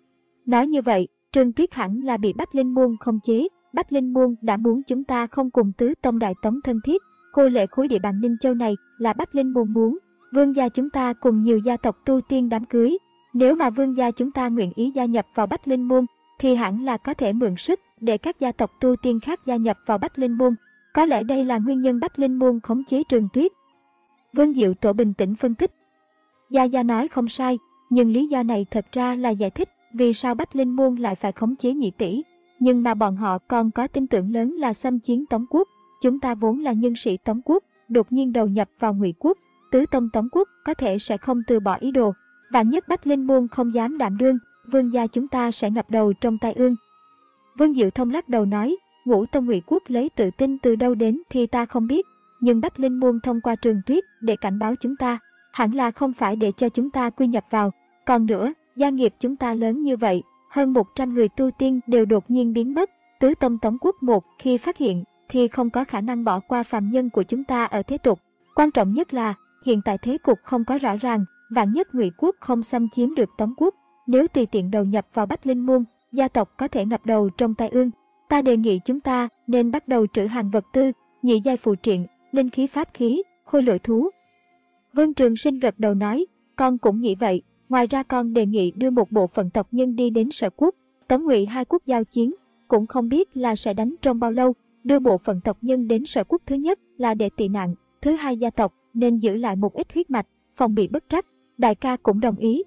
Nói như vậy, Trương Tuyết hẳn là bị Bách Linh Môn khống chế. Bách Linh Môn đã muốn chúng ta không cùng tứ tông đại tống thân thiết. Khô lệ khối địa bàn Ninh Châu này là Bách Linh Môn muốn. Vương gia chúng ta cùng nhiều gia tộc tu tiên đám cưới. Nếu mà vương gia chúng ta nguyện ý gia nhập vào Bách Linh Môn, thì hẳn là có thể mượn sức để các gia tộc tu tiên khác gia nhập vào Bách Linh Môn. Có lẽ đây là nguyên nhân Bách Linh Môn khống chế Trường Tuyết. Vương Diệu Tổ bình tĩnh phân tích. Gia Gia nói không sai, nhưng lý do này thật ra là giải thích vì sao Bách Linh Môn lại phải khống chế Nhị Tỷ. Nhưng mà bọn họ còn có tin tưởng lớn là xâm chiến Tống quốc. Chúng ta vốn là nhân sĩ Tống quốc, đột nhiên đầu nhập vào Ngụy quốc, tứ tông Tống quốc có thể sẽ không từ bỏ ý đồ. Vạn nhất Bách Linh Môn không dám đảm đương, vương gia chúng ta sẽ ngập đầu trong tai ương. Vương Diệu Thông lắc đầu nói, Ngũ tông Ngụy quốc lấy tự tin từ đâu đến thì ta không biết, nhưng Bách Linh Môn thông qua Trường Tuyết để cảnh báo chúng ta, hẳn là không phải để cho chúng ta quy nhập vào. Còn nữa, gia nghiệp chúng ta lớn như vậy, hơn một trăm người tu tiên đều đột nhiên biến mất, tứ tông Tống quốc một khi phát hiện thì không có khả năng bỏ qua phàm nhân của chúng ta ở thế tục. Quan trọng nhất là, hiện tại thế cục không có rõ ràng, vạn nhất Ngụy quốc không xâm chiếm được Tống quốc, nếu tùy tiện đầu nhập vào Bách Linh Môn, gia tộc có thể ngập đầu trong tai ương. Ta đề nghị chúng ta nên bắt đầu trữ hàng vật tư, nhị giai phù triện, linh khí pháp khí, khôi lỗi thú. Vương Trường Sinh gật đầu nói, con cũng nghĩ vậy. Ngoài ra con đề nghị đưa một bộ phận tộc nhân đi đến Sở quốc, Tống Ngụy hai quốc giao chiến, cũng không biết là sẽ đánh trong bao lâu. Đưa bộ phận tộc nhân đến Sở quốc thứ nhất là để tị nạn, thứ hai gia tộc nên giữ lại một ít huyết mạch, phòng bị bất trắc. Đại ca cũng đồng ý.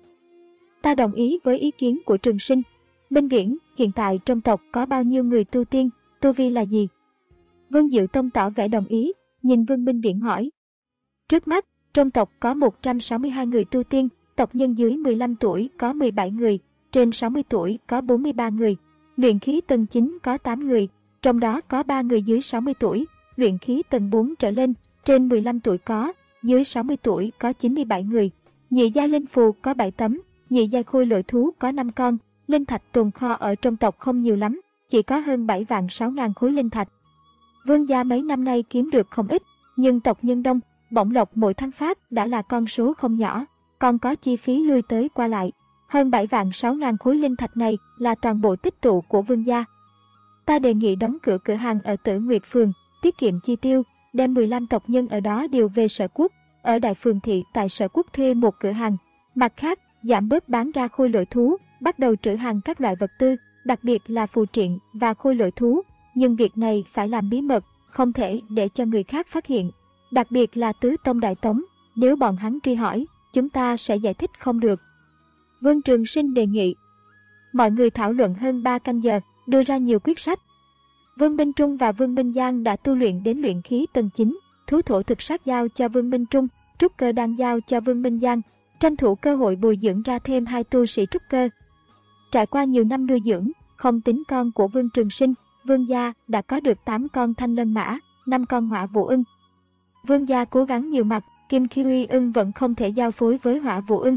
Ta đồng ý với ý kiến của Trường Sinh. Minh Viễn, hiện tại trong tộc có bao nhiêu người tu tiên, tu vi là gì? Vương Diệu Tông tỏ vẻ đồng ý, nhìn Vương Minh Viễn hỏi. Trước mắt, trong tộc có một trăm sáu mươi hai người tu tiên, tộc nhân dưới mười lăm tuổi có mười bảy người, trên sáu mươi tuổi có bốn mươi ba người, luyện khí tầng chín có tám người, trong đó có ba người dưới sáu mươi tuổi, luyện khí tầng bốn trở lên, trên mười lăm tuổi có, dưới sáu mươi tuổi có chín mươi bảy người, nhị giai linh phù có bảy tấm, nhị giai khôi lỗi thú có năm con, linh thạch tồn kho ở trong tộc không nhiều lắm, chỉ có hơn bảy vạn sáu ngàn khối linh thạch. Vương gia mấy năm nay kiếm được không ít, nhưng tộc nhân đông, bổng lộc mỗi tháng phát đã là con số không nhỏ, còn có chi phí lui tới qua lại. Hơn bảy vạn sáu ngàn khối linh thạch này là toàn bộ tích tụ của vương gia. Ta đề nghị đóng cửa cửa hàng ở Tử Nguyệt Phường, tiết kiệm chi tiêu, đem mười lăm tộc nhân ở đó điều về Sở quốc, ở Đại Phường Thị tại Sở quốc thuê một cửa hàng. Mặt khác, giảm bớt bán ra khôi lỗi thú, bắt đầu trữ hàng các loại vật tư, đặc biệt là phù triện và khôi lỗi thú. Nhưng việc này phải làm bí mật, không thể để cho người khác phát hiện. Đặc biệt là tứ tông Đại Tống, nếu bọn hắn truy hỏi, chúng ta sẽ giải thích không được. Vương Trường Sinh đề nghị. Mọi người thảo luận hơn ba canh giờ, đưa ra nhiều quyết sách. Vương Minh Trung và Vương Minh Giang đã tu luyện đến luyện khí tầng chín, thú thổ thực sát giao cho Vương Minh Trung, trúc cơ đan giao cho Vương Minh Giang, tranh thủ cơ hội bồi dưỡng ra thêm hai tu sĩ trúc cơ. Trải qua nhiều năm nuôi dưỡng, không tính con của Vương Trường Sinh, Vương gia đã có được tám con thanh lân mã, năm con hỏa vũ ưng. Vương gia cố gắng nhiều mặt, Kim Kiri ưng vẫn không thể giao phối với hỏa vũ ưng.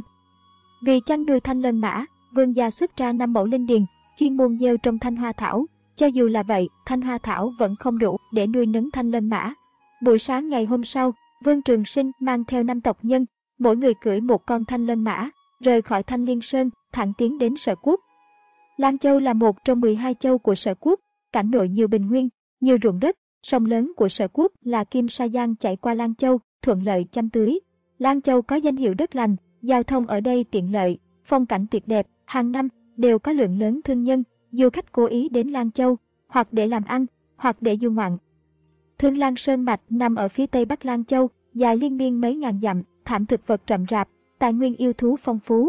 Vì chăn nuôi thanh lân mã, Vương gia xuất ra năm mẫu linh điền, chuyên môn gieo trong thanh hoa thảo. Cho dù là vậy, thanh hoa thảo vẫn không đủ để nuôi nấng thanh lân mã. Buổi sáng ngày hôm sau, Vương Trường Sinh mang theo năm tộc nhân, mỗi người cưỡi một con thanh lân mã, rời khỏi Thanh Liên Sơn, thẳng tiến đến Sở quốc. Lan Châu là một trong mười hai châu của Sở quốc, cảnh nội nhiều bình nguyên, nhiều ruộng đất. Sông lớn của Sở quốc là Kim Sa Giang chảy qua Lan Châu, thuận lợi chăm tưới. Lan Châu có danh hiệu đất lành, giao thông ở đây tiện lợi, phong cảnh tuyệt đẹp, hàng năm đều có lượng lớn thương nhân, du khách cố ý đến Lan Châu, hoặc để làm ăn, hoặc để du ngoạn. Thương Lan Sơn Mạch nằm ở phía tây bắc Lan Châu, dài liên miên mấy ngàn dặm, thảm thực vật rậm rạp, tài nguyên yêu thú phong phú.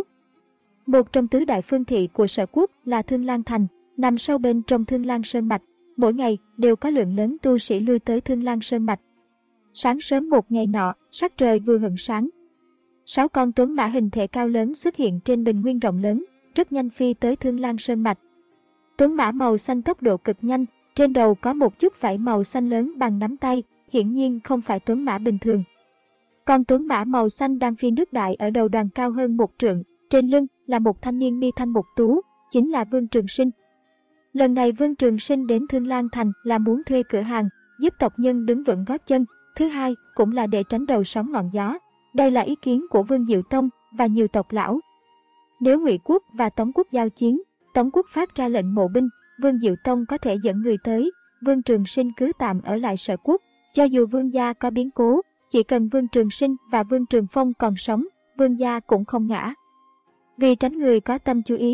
Một trong tứ đại phương thị của Sở quốc là Thương Lan Thành, nằm sâu bên trong Thương Lan Sơn Mạch. Mỗi ngày đều có lượng lớn tu sĩ lui tới Thương Lan Sơn Mạch. Sáng sớm một ngày nọ, sắc trời vừa hửng sáng. Sáu con tuấn mã hình thể cao lớn xuất hiện trên bình nguyên rộng lớn, rất nhanh phi tới Thương Lan Sơn Mạch. Tuấn mã màu xanh tốc độ cực nhanh, trên đầu có một chút vảy màu xanh lớn bằng nắm tay, hiển nhiên không phải tuấn mã bình thường. Con tuấn mã màu xanh đang phi nước đại ở đầu đoàn cao hơn một trượng, trên lưng là một thanh niên mi thanh mục tú, chính là Vương Trường Sinh. Lần này Vương Trường Sinh đến Thương Lan Thành là muốn thuê cửa hàng, giúp tộc nhân đứng vững gót chân, thứ hai cũng là để tránh đầu sóng ngọn gió. Đây là ý kiến của Vương Diệu Tông và nhiều tộc lão. Nếu Ngụy quốc và Tống quốc giao chiến, Tống quốc phát ra lệnh mộ binh, Vương Diệu Tông có thể dẫn người tới, Vương Trường Sinh cứ tạm ở lại Sở quốc. Cho dù Vương gia có biến cố, chỉ cần Vương Trường Sinh và Vương Trường Phong còn sống, Vương gia cũng không ngã. Vì tránh người có tâm chú ý,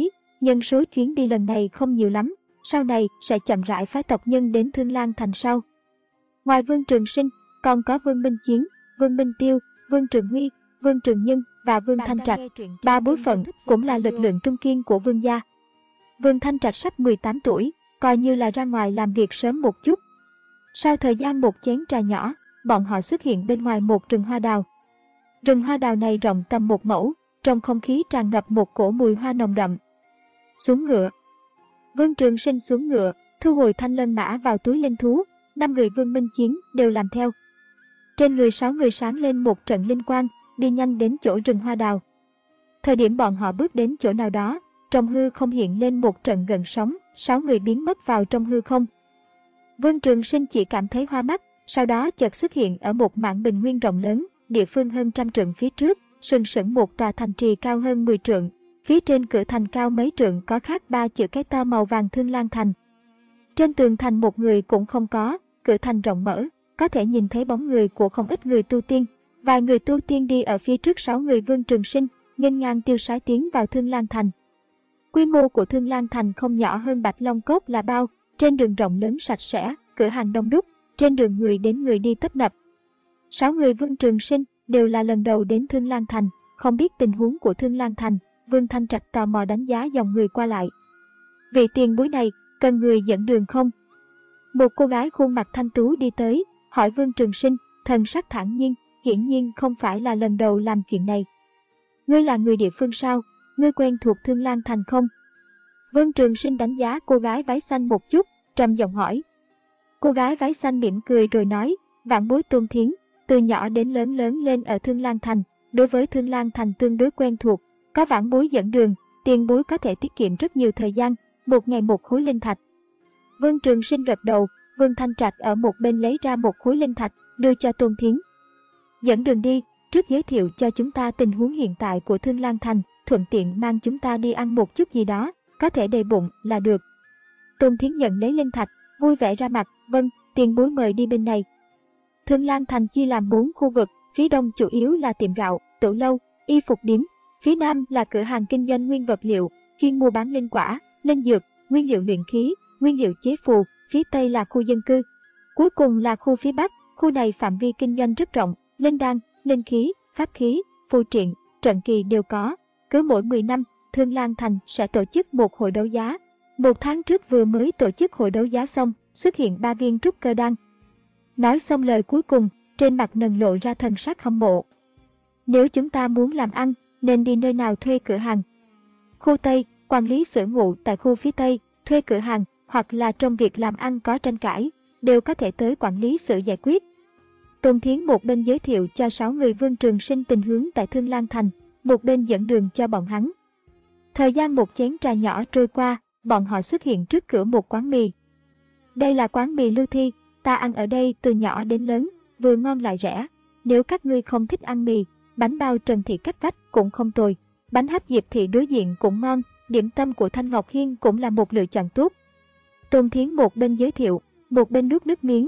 nhân số chuyến đi lần này không nhiều lắm, sau này sẽ chậm rãi phái tộc nhân đến Thương Lan Thành sau. Ngoài Vương Trường Sinh, còn có Vương Minh Chiến, Vương Minh Tiêu, Vương Trường Huy, Vương Trường Nhân và Vương Thanh Trạch. Ba bối phận cũng là lực lượng trung kiên của Vương gia. Vương Thanh Trạch sắp mười tám tuổi, coi như là ra ngoài làm việc sớm một chút. Sau thời gian một chén trà nhỏ, bọn họ xuất hiện bên ngoài một rừng hoa đào. Rừng hoa đào này rộng tầm một mẫu, trong không khí tràn ngập một cổ mùi hoa nồng đậm. Xuống ngựa. Vương Trường Sinh xuống ngựa, thu hồi thanh lân mã vào túi linh thú, năm người Vương Minh Chiến đều làm theo. Trên người sáu người sáng lên một trận linh quang, đi nhanh đến chỗ rừng hoa đào. Thời điểm bọn họ bước đến chỗ nào đó, trong hư không hiện lên một trận gợn sóng, sáu người biến mất vào trong hư không. Vương Trường Sinh chỉ cảm thấy hoa mắt, sau đó chợt xuất hiện ở một mảng bình nguyên rộng lớn, địa phương hơn trăm trượng phía trước, sừng sững một tòa thành trì cao hơn mười trượng. Phía trên cửa thành cao mấy trượng có khắc ba chữ cái to màu vàng Thương Lan Thành. Trên tường thành một người cũng không có, cửa thành rộng mở, có thể nhìn thấy bóng người của không ít người tu tiên. Vài người tu tiên đi ở phía trước sáu người Vương Trường Sinh, nghênh ngang tiêu sái tiến vào Thương Lan Thành. Quy mô của Thương Lan Thành không nhỏ hơn Bạch Long Cốt là bao, trên đường rộng lớn sạch sẽ, cửa hàng đông đúc, trên đường người đến người đi tấp nập. Sáu người Vương Trường Sinh đều là lần đầu đến Thương Lan Thành, không biết tình huống của Thương Lan Thành. Vương Thanh Trạch tò mò đánh giá dòng người qua lại. Vị tiền bối này, cần người dẫn đường không? Một cô gái khuôn mặt thanh tú đi tới, hỏi Vương Trường Sinh, thần sắc thản nhiên, hiển nhiên không phải là lần đầu làm chuyện này. Ngươi là người địa phương sao? Ngươi quen thuộc Thương Lan Thành không? Vương Trường Sinh đánh giá cô gái váy xanh một chút, trầm giọng hỏi. Cô gái váy xanh mỉm cười rồi nói, vạn bối Tôn Thiến, từ nhỏ đến lớn lớn lên ở Thương Lan Thành, đối với Thương Lan Thành tương đối quen thuộc. Có vãn bối dẫn đường, tiền bối có thể tiết kiệm rất nhiều thời gian, một ngày một khối linh thạch. Vương Trường Sinh gật đầu, Vương Thanh Trạch ở một bên lấy ra một khối linh thạch, đưa cho Tôn Thiến. Dẫn đường đi, trước giới thiệu cho chúng ta tình huống hiện tại của Thương Lan Thành, thuận tiện mang chúng ta đi ăn một chút gì đó, có thể đầy bụng là được. Tôn Thiến nhận lấy linh thạch, vui vẻ ra mặt, vâng, tiền bối mời đi bên này. Thương Lan Thành chia làm bốn khu vực, phía đông chủ yếu là tiệm gạo, tửu lâu, y phục điếm. Phía Nam là cửa hàng kinh doanh nguyên vật liệu, chuyên mua bán linh quả, linh dược, nguyên liệu luyện khí, nguyên liệu chế phù. Phía Tây là khu dân cư. Cuối cùng là khu phía Bắc, khu này phạm vi kinh doanh rất rộng, linh đan, linh khí, pháp khí, phù triện, trận kỳ đều có. Cứ mỗi mười năm, Thương Lan Thành sẽ tổ chức một hội đấu giá. Một tháng trước vừa mới tổ chức hội đấu giá xong, xuất hiện ba viên trúc cơ đan. Nói xong lời cuối cùng, trên mặt nần lộ ra thần sắc hâm mộ. Nếu chúng ta muốn làm ăn, nên đi nơi nào thuê cửa hàng? Khu Tây, quản lý sở ngụ tại khu phía Tây, thuê cửa hàng, hoặc là trong việc làm ăn có tranh cãi, đều có thể tới quản lý sự giải quyết. Tôn Thiến một bên giới thiệu cho sáu người Vương Trường Sinh tình huống tại Thương Lan Thành, một bên dẫn đường cho bọn hắn. Thời gian một chén trà nhỏ trôi qua, bọn họ xuất hiện trước cửa một quán mì. Đây là quán mì Lưu Thi, ta ăn ở đây từ nhỏ đến lớn, vừa ngon lại rẻ. Nếu các ngươi không thích ăn mì, bánh bao Trần Thị cách vách cũng không tồi, bánh hấp Diệp Thị đối diện cũng ngon, điểm tâm của Thanh Ngọc Hiên cũng là một lựa chọn tốt. Tôn Thiến một bên giới thiệu, một bên nuốt nước miếng.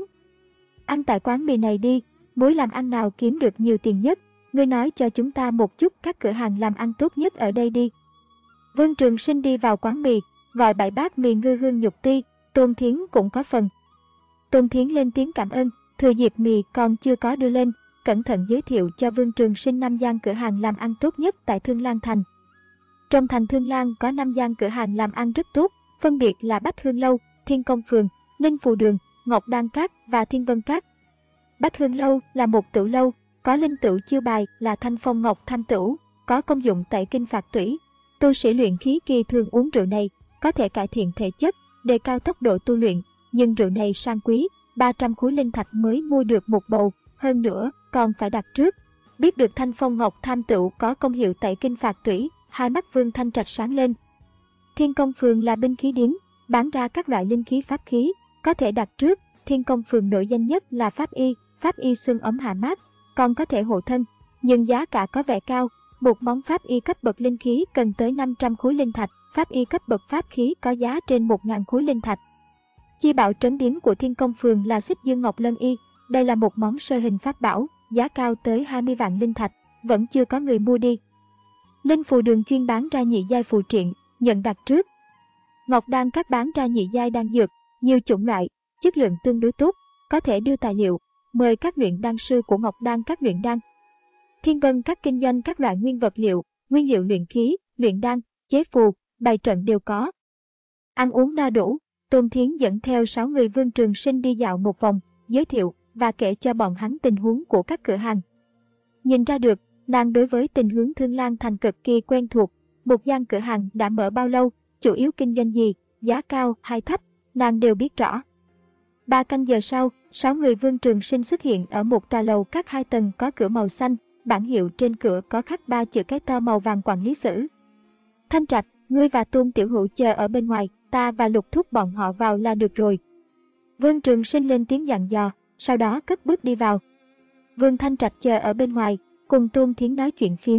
Ăn tại quán mì này đi, mối làm ăn nào kiếm được nhiều tiền nhất, ngươi nói cho chúng ta một chút các cửa hàng làm ăn tốt nhất ở đây đi. Vương Trường Sinh đi vào quán mì, gọi bảy bát mì ngư hương nhục ti, Tôn Thiến cũng có phần. Tôn Thiến lên tiếng cảm ơn, thừa dịp mì còn chưa có đưa lên, cẩn thận giới thiệu cho Vương Trường Sinh năm gian cửa hàng làm ăn tốt nhất tại Thương Lan Thành. Trong thành Thương Lan có năm gian cửa hàng làm ăn rất tốt, phân biệt là Bách Hương Lâu, Thiên Công Phường, Linh Phù Đường, Ngọc Đan Các và Thiên Vân Các. Bách Hương Lâu là một tửu lâu, có linh tửu chiêu bài là Thanh Phong Ngọc Thanh Tửu, có công dụng tẩy kinh phạt tủy. Tu sĩ luyện khí kỳ thường uống rượu này, có thể cải thiện thể chất, đề cao tốc độ tu luyện, nhưng rượu này sang quý, ba trăm khối linh thạch mới mua được một bầu, hơn nữa còn phải đặt trước. Biết được Thanh Phong Ngọc Thanh Tửu có công hiệu tẩy kinh phạt tủy, hai mắt Vương Thanh Trạch sáng lên. Thiên Công Phường là binh khí điếm, bán ra các loại linh khí pháp khí, có thể đặt trước. Thiên Công Phường nổi danh nhất là pháp y, pháp y xương ấm hạ mát, còn có thể hộ thân, nhưng giá cả có vẻ cao. Một món pháp y cấp bậc linh khí cần tới năm trăm khối linh thạch, pháp y cấp bậc pháp khí có giá trên một nghìn khối linh thạch. Chi bảo trấn điếm của Thiên Công Phường là Xích Dương Ngọc Lân Y, đây là một món sơ hình pháp bảo, giá cao tới hai mươi vạn linh thạch, vẫn chưa có người mua đi. Linh Phù Đường chuyên bán ra nhị giai phù triện, nhận đặt trước. Ngọc Đan các bán ra nhị giai đan dược, nhiều chủng loại, chất lượng tương đối tốt, có thể đưa tài liệu, mời các luyện đan sư của Ngọc Đan các luyện đan. Thiên Vân các kinh doanh các loại nguyên vật liệu, nguyên liệu luyện khí, luyện đan, chế phù, bày trận đều có. Ăn uống no đủ, Tôn Thiến dẫn theo sáu người Vương Trường Sinh đi dạo một vòng, giới thiệu và kể cho bọn hắn tình huống của các cửa hàng. Nhìn ra được, nàng đối với tình huống Thương Lan Thành cực kỳ quen thuộc, một gian cửa hàng đã mở bao lâu, chủ yếu kinh doanh gì, giá cao hay thấp, nàng đều biết rõ. Ba canh giờ sau, sáu người Vương Trường Sinh xuất hiện ở một tòa lầu các hai tầng có cửa màu xanh, bảng hiệu trên cửa có khắc ba chữ cái to màu vàng quản lý sử. Thanh Trạch, ngươi và Tôn Tiểu Hữu chờ ở bên ngoài, ta và Lục Thúc bọn họ vào là được rồi. Vương Trường Sinh lên tiếng dặn dò, sau đó cất bước đi vào. Vương Thanh Trạch chờ ở bên ngoài, cùng Tôn Thiến nói chuyện phiếm.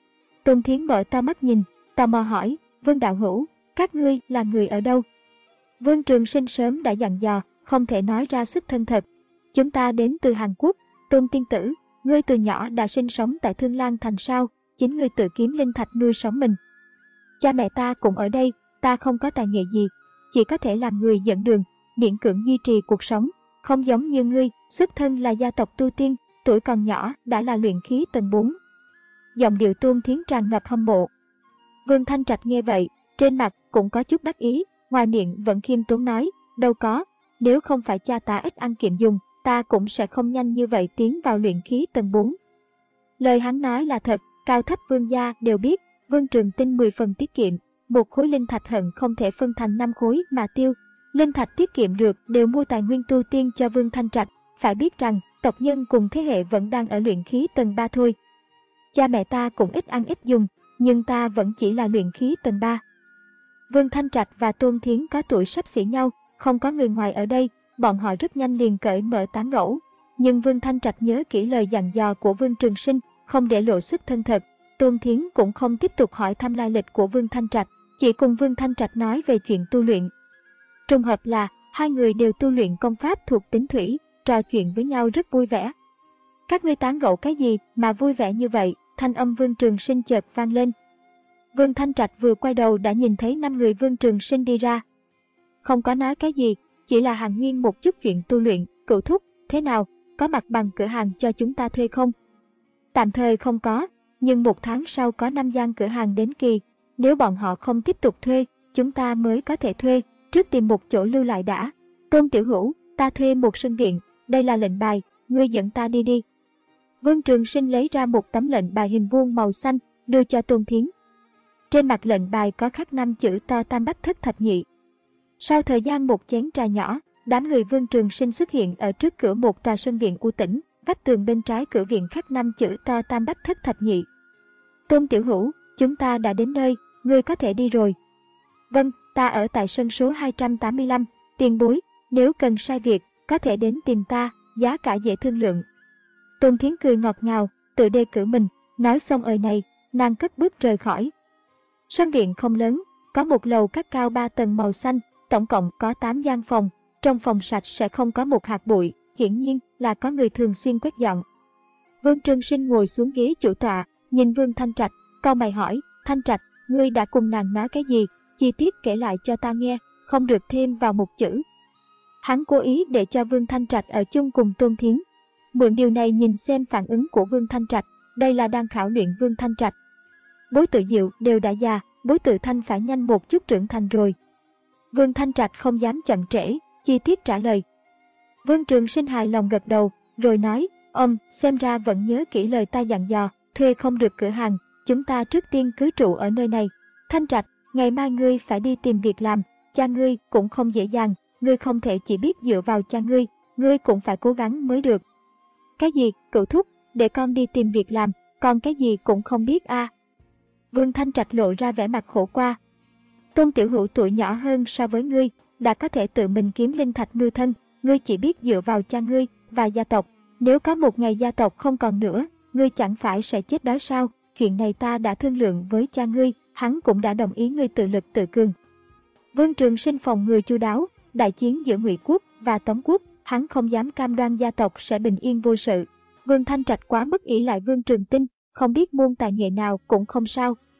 Tôn Thiến mở to mắt nhìn, tò mò hỏi, Vương Đạo Hữu, các ngươi là người ở đâu? Vương Trường Sinh sớm đã dặn dò, không thể nói ra xuất thân thật. Chúng ta đến từ Hàn Quốc. Tôn tiên tử, ngươi từ nhỏ đã sinh sống tại Thương Lan Thành sao? Chính ngươi tự kiếm linh thạch nuôi sống mình. Cha mẹ ta cũng ở đây, ta không có tài nghệ gì, chỉ có thể làm người dẫn đường, miễn cưỡng duy trì cuộc sống. Không giống như ngươi, xuất thân là gia tộc tu tiên, tuổi còn nhỏ đã là luyện khí tầng bốn. Giọng điệu Tôn Thiến tràn ngập hâm mộ. Vương Thanh Trạch nghe vậy, trên mặt cũng có chút đắc ý, ngoài miệng vẫn khiêm tốn nói, đâu có, nếu không phải cha ta ít ăn kiệm dùng, ta cũng sẽ không nhanh như vậy tiến vào luyện khí tầng bốn. Lời hắn nói là thật, cao thấp vương gia đều biết, Vương Trường Tinh mười phần tiết kiệm, một khối linh thạch hận không thể phân thành năm khối mà tiêu. Linh thạch tiết kiệm được đều mua tài nguyên tu tiên cho Vương Thanh Trạch, phải biết rằng tộc nhân cùng thế hệ vẫn đang ở luyện khí tầng ba thôi. Cha mẹ ta cũng ít ăn ít dùng, nhưng ta vẫn chỉ là luyện khí tầng ba. Vương Thanh Trạch và Tôn Thiến có tuổi xấp xỉ nhau, không có người ngoài ở đây, bọn họ rất nhanh liền cởi mở tán gẫu. Nhưng Vương Thanh Trạch nhớ kỹ lời dặn dò của Vương Trường Sinh, không để lộ xuất thân thật. Tôn Thiến cũng không tiếp tục hỏi thăm lai lịch của Vương Thanh Trạch, chỉ cùng Vương Thanh Trạch nói về chuyện tu luyện. Trùng hợp là, hai người đều tu luyện công pháp thuộc tính thủy, trò chuyện với nhau rất vui vẻ. Các ngươi tán gẫu cái gì mà vui vẻ như vậy? Thanh âm Vương Trường Sinh chợt vang lên. Vương Thanh Trạch vừa quay đầu đã nhìn thấy năm người Vương Trường Sinh đi ra. Không có nói cái gì, chỉ là hàn huyên một chút chuyện tu luyện. Cửu thúc, thế nào, có mặt bằng cửa hàng cho chúng ta thuê không? Tạm thời không có, nhưng một tháng sau có năm gian cửa hàng đến kỳ. Nếu bọn họ không tiếp tục thuê, chúng ta mới có thể thuê, trước tìm một chỗ lưu lại đã. Tôn Tiểu Hữu, ta thuê một sân viện, đây là lệnh bài, ngươi dẫn ta đi đi. Vương Trường Sinh lấy ra một tấm lệnh bài hình vuông màu xanh, đưa cho Tôn Thiến. Trên mặt lệnh bài có khắc năm chữ to Tam Bách Thất Thập Nhị. Sau thời gian một chén trà nhỏ, đám người Vương Trường Sinh xuất hiện ở trước cửa một tòa sân viện u tĩnh, vách tường bên trái cửa viện khắc năm chữ to Tam Bách Thất Thập Nhị. Tôn Tiểu Hữu, chúng ta đã đến nơi, ngươi có thể đi rồi. Vâng, ta ở tại sân số hai trăm tám mươi lăm, tiền bối, nếu cần sai việc, có thể đến tìm ta, giá cả dễ thương lượng. Tôn Thiến cười ngọt ngào, tự đề cử mình, nói xong lời này, nàng cất bước rời khỏi. Sân viện không lớn, có một lầu các cao ba tầng màu xanh, tổng cộng có tám gian phòng, trong phòng sạch sẽ không có một hạt bụi, hiển nhiên là có người thường xuyên quét dọn. Vương Trường Sinh ngồi xuống ghế chủ tọa, nhìn Vương Thanh Trạch, cau mày hỏi, Thanh Trạch, ngươi đã cùng nàng nói cái gì, chi tiết kể lại cho ta nghe, không được thêm vào một chữ. Hắn cố ý để cho Vương Thanh Trạch ở chung cùng Tôn Thiến. Mượn điều này nhìn xem phản ứng của Vương Thanh Trạch, đây là đang khảo luyện Vương Thanh Trạch. Bối tự Diệu đều đã già, bối tự Thanh phải nhanh một chút trưởng thành rồi. Vương Thanh Trạch không dám chậm trễ, chi tiết trả lời. Vương Trường Sinh hài lòng gật đầu, rồi nói, ông, xem ra vẫn nhớ kỹ lời ta dặn dò, thuê không được cửa hàng, chúng ta trước tiên cứ trụ ở nơi này. Thanh Trạch, ngày mai ngươi phải đi tìm việc làm, cha ngươi cũng không dễ dàng, ngươi không thể chỉ biết dựa vào cha ngươi, ngươi cũng phải cố gắng mới được. Cái gì, Cửu thúc, để con đi tìm việc làm, con cái gì cũng không biết a. À. Vương Thanh Trạch lộ ra vẻ mặt khổ qua. Tôn Tiểu Hữu tuổi nhỏ hơn so với ngươi, đã có thể tự mình kiếm linh thạch nuôi thân, ngươi chỉ biết dựa vào cha ngươi và gia tộc. Nếu có một ngày gia tộc không còn nữa, ngươi chẳng phải sẽ chết đói sao? Chuyện này ta đã thương lượng với cha ngươi, hắn cũng đã đồng ý ngươi tự lực tự cường. Vương Trường Sinh phòng ngừa chu đáo, đại chiến giữa Ngụy quốc và Tống quốc, hắn không dám cam đoan gia tộc sẽ bình yên vô sự. Vương Thanh Trạch quá mức ỷ lại Vương Trường Tinh, không biết môn tài nghệ nào cũng không sao,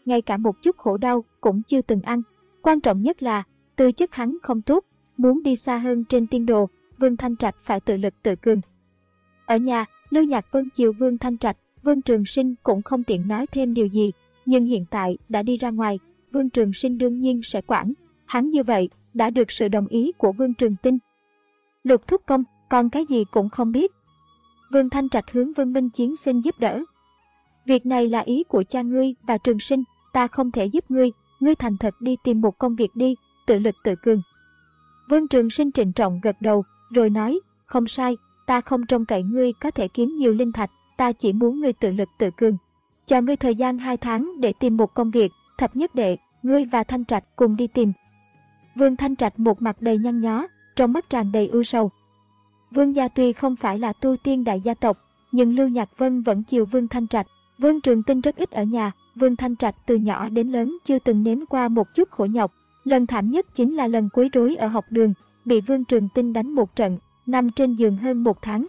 ngay cả một chút khổ đau cũng chưa từng ăn. Quan trọng nhất là, tư chất hắn không tốt, muốn đi xa hơn trên tiên đồ, Vương Thanh Trạch phải tự lực tự cường. Ở nhà, Lưu Nhạc Vân chiều Vương Thanh Trạch, Vương Trường Sinh cũng không tiện nói thêm điều gì, nhưng hiện tại đã đi ra ngoài, Vương Trường Sinh đương nhiên sẽ quản. Hắn như vậy, đã được sự đồng ý của Vương Trường Tinh. Lục thúc công, còn cái gì cũng không biết. Vương Thanh Trạch hướng Vương Minh Chiến xin giúp đỡ. Việc này là ý của cha ngươi và Trường Sinh, ta không thể giúp ngươi, ngươi thành thật đi tìm một công việc đi, tự lực tự cường. Vương Trường Sinh trịnh trọng gật đầu, rồi nói, không sai, ta không trông cậy ngươi có thể kiếm nhiều linh thạch, ta chỉ muốn ngươi tự lực tự cường. Cho ngươi thời gian hai tháng để tìm một công việc, thập nhất đệ, ngươi và Thanh Trạch cùng đi tìm. Vương Thanh Trạch một mặt đầy nhăn nhó, trong mắt tràn đầy ưu sầu. Vương gia tuy không phải là tu tiên đại gia tộc, nhưng Lưu Nhạc Vân vẫn chiều Vương Thanh Trạch. Vương Trường Tinh rất ít ở nhà, Vương Thanh Trạch từ nhỏ đến lớn chưa từng nếm qua một chút khổ nhọc. Lần thảm nhất chính là lần quấy rối ở học đường, bị Vương Trường Tinh đánh một trận, nằm trên giường hơn một tháng.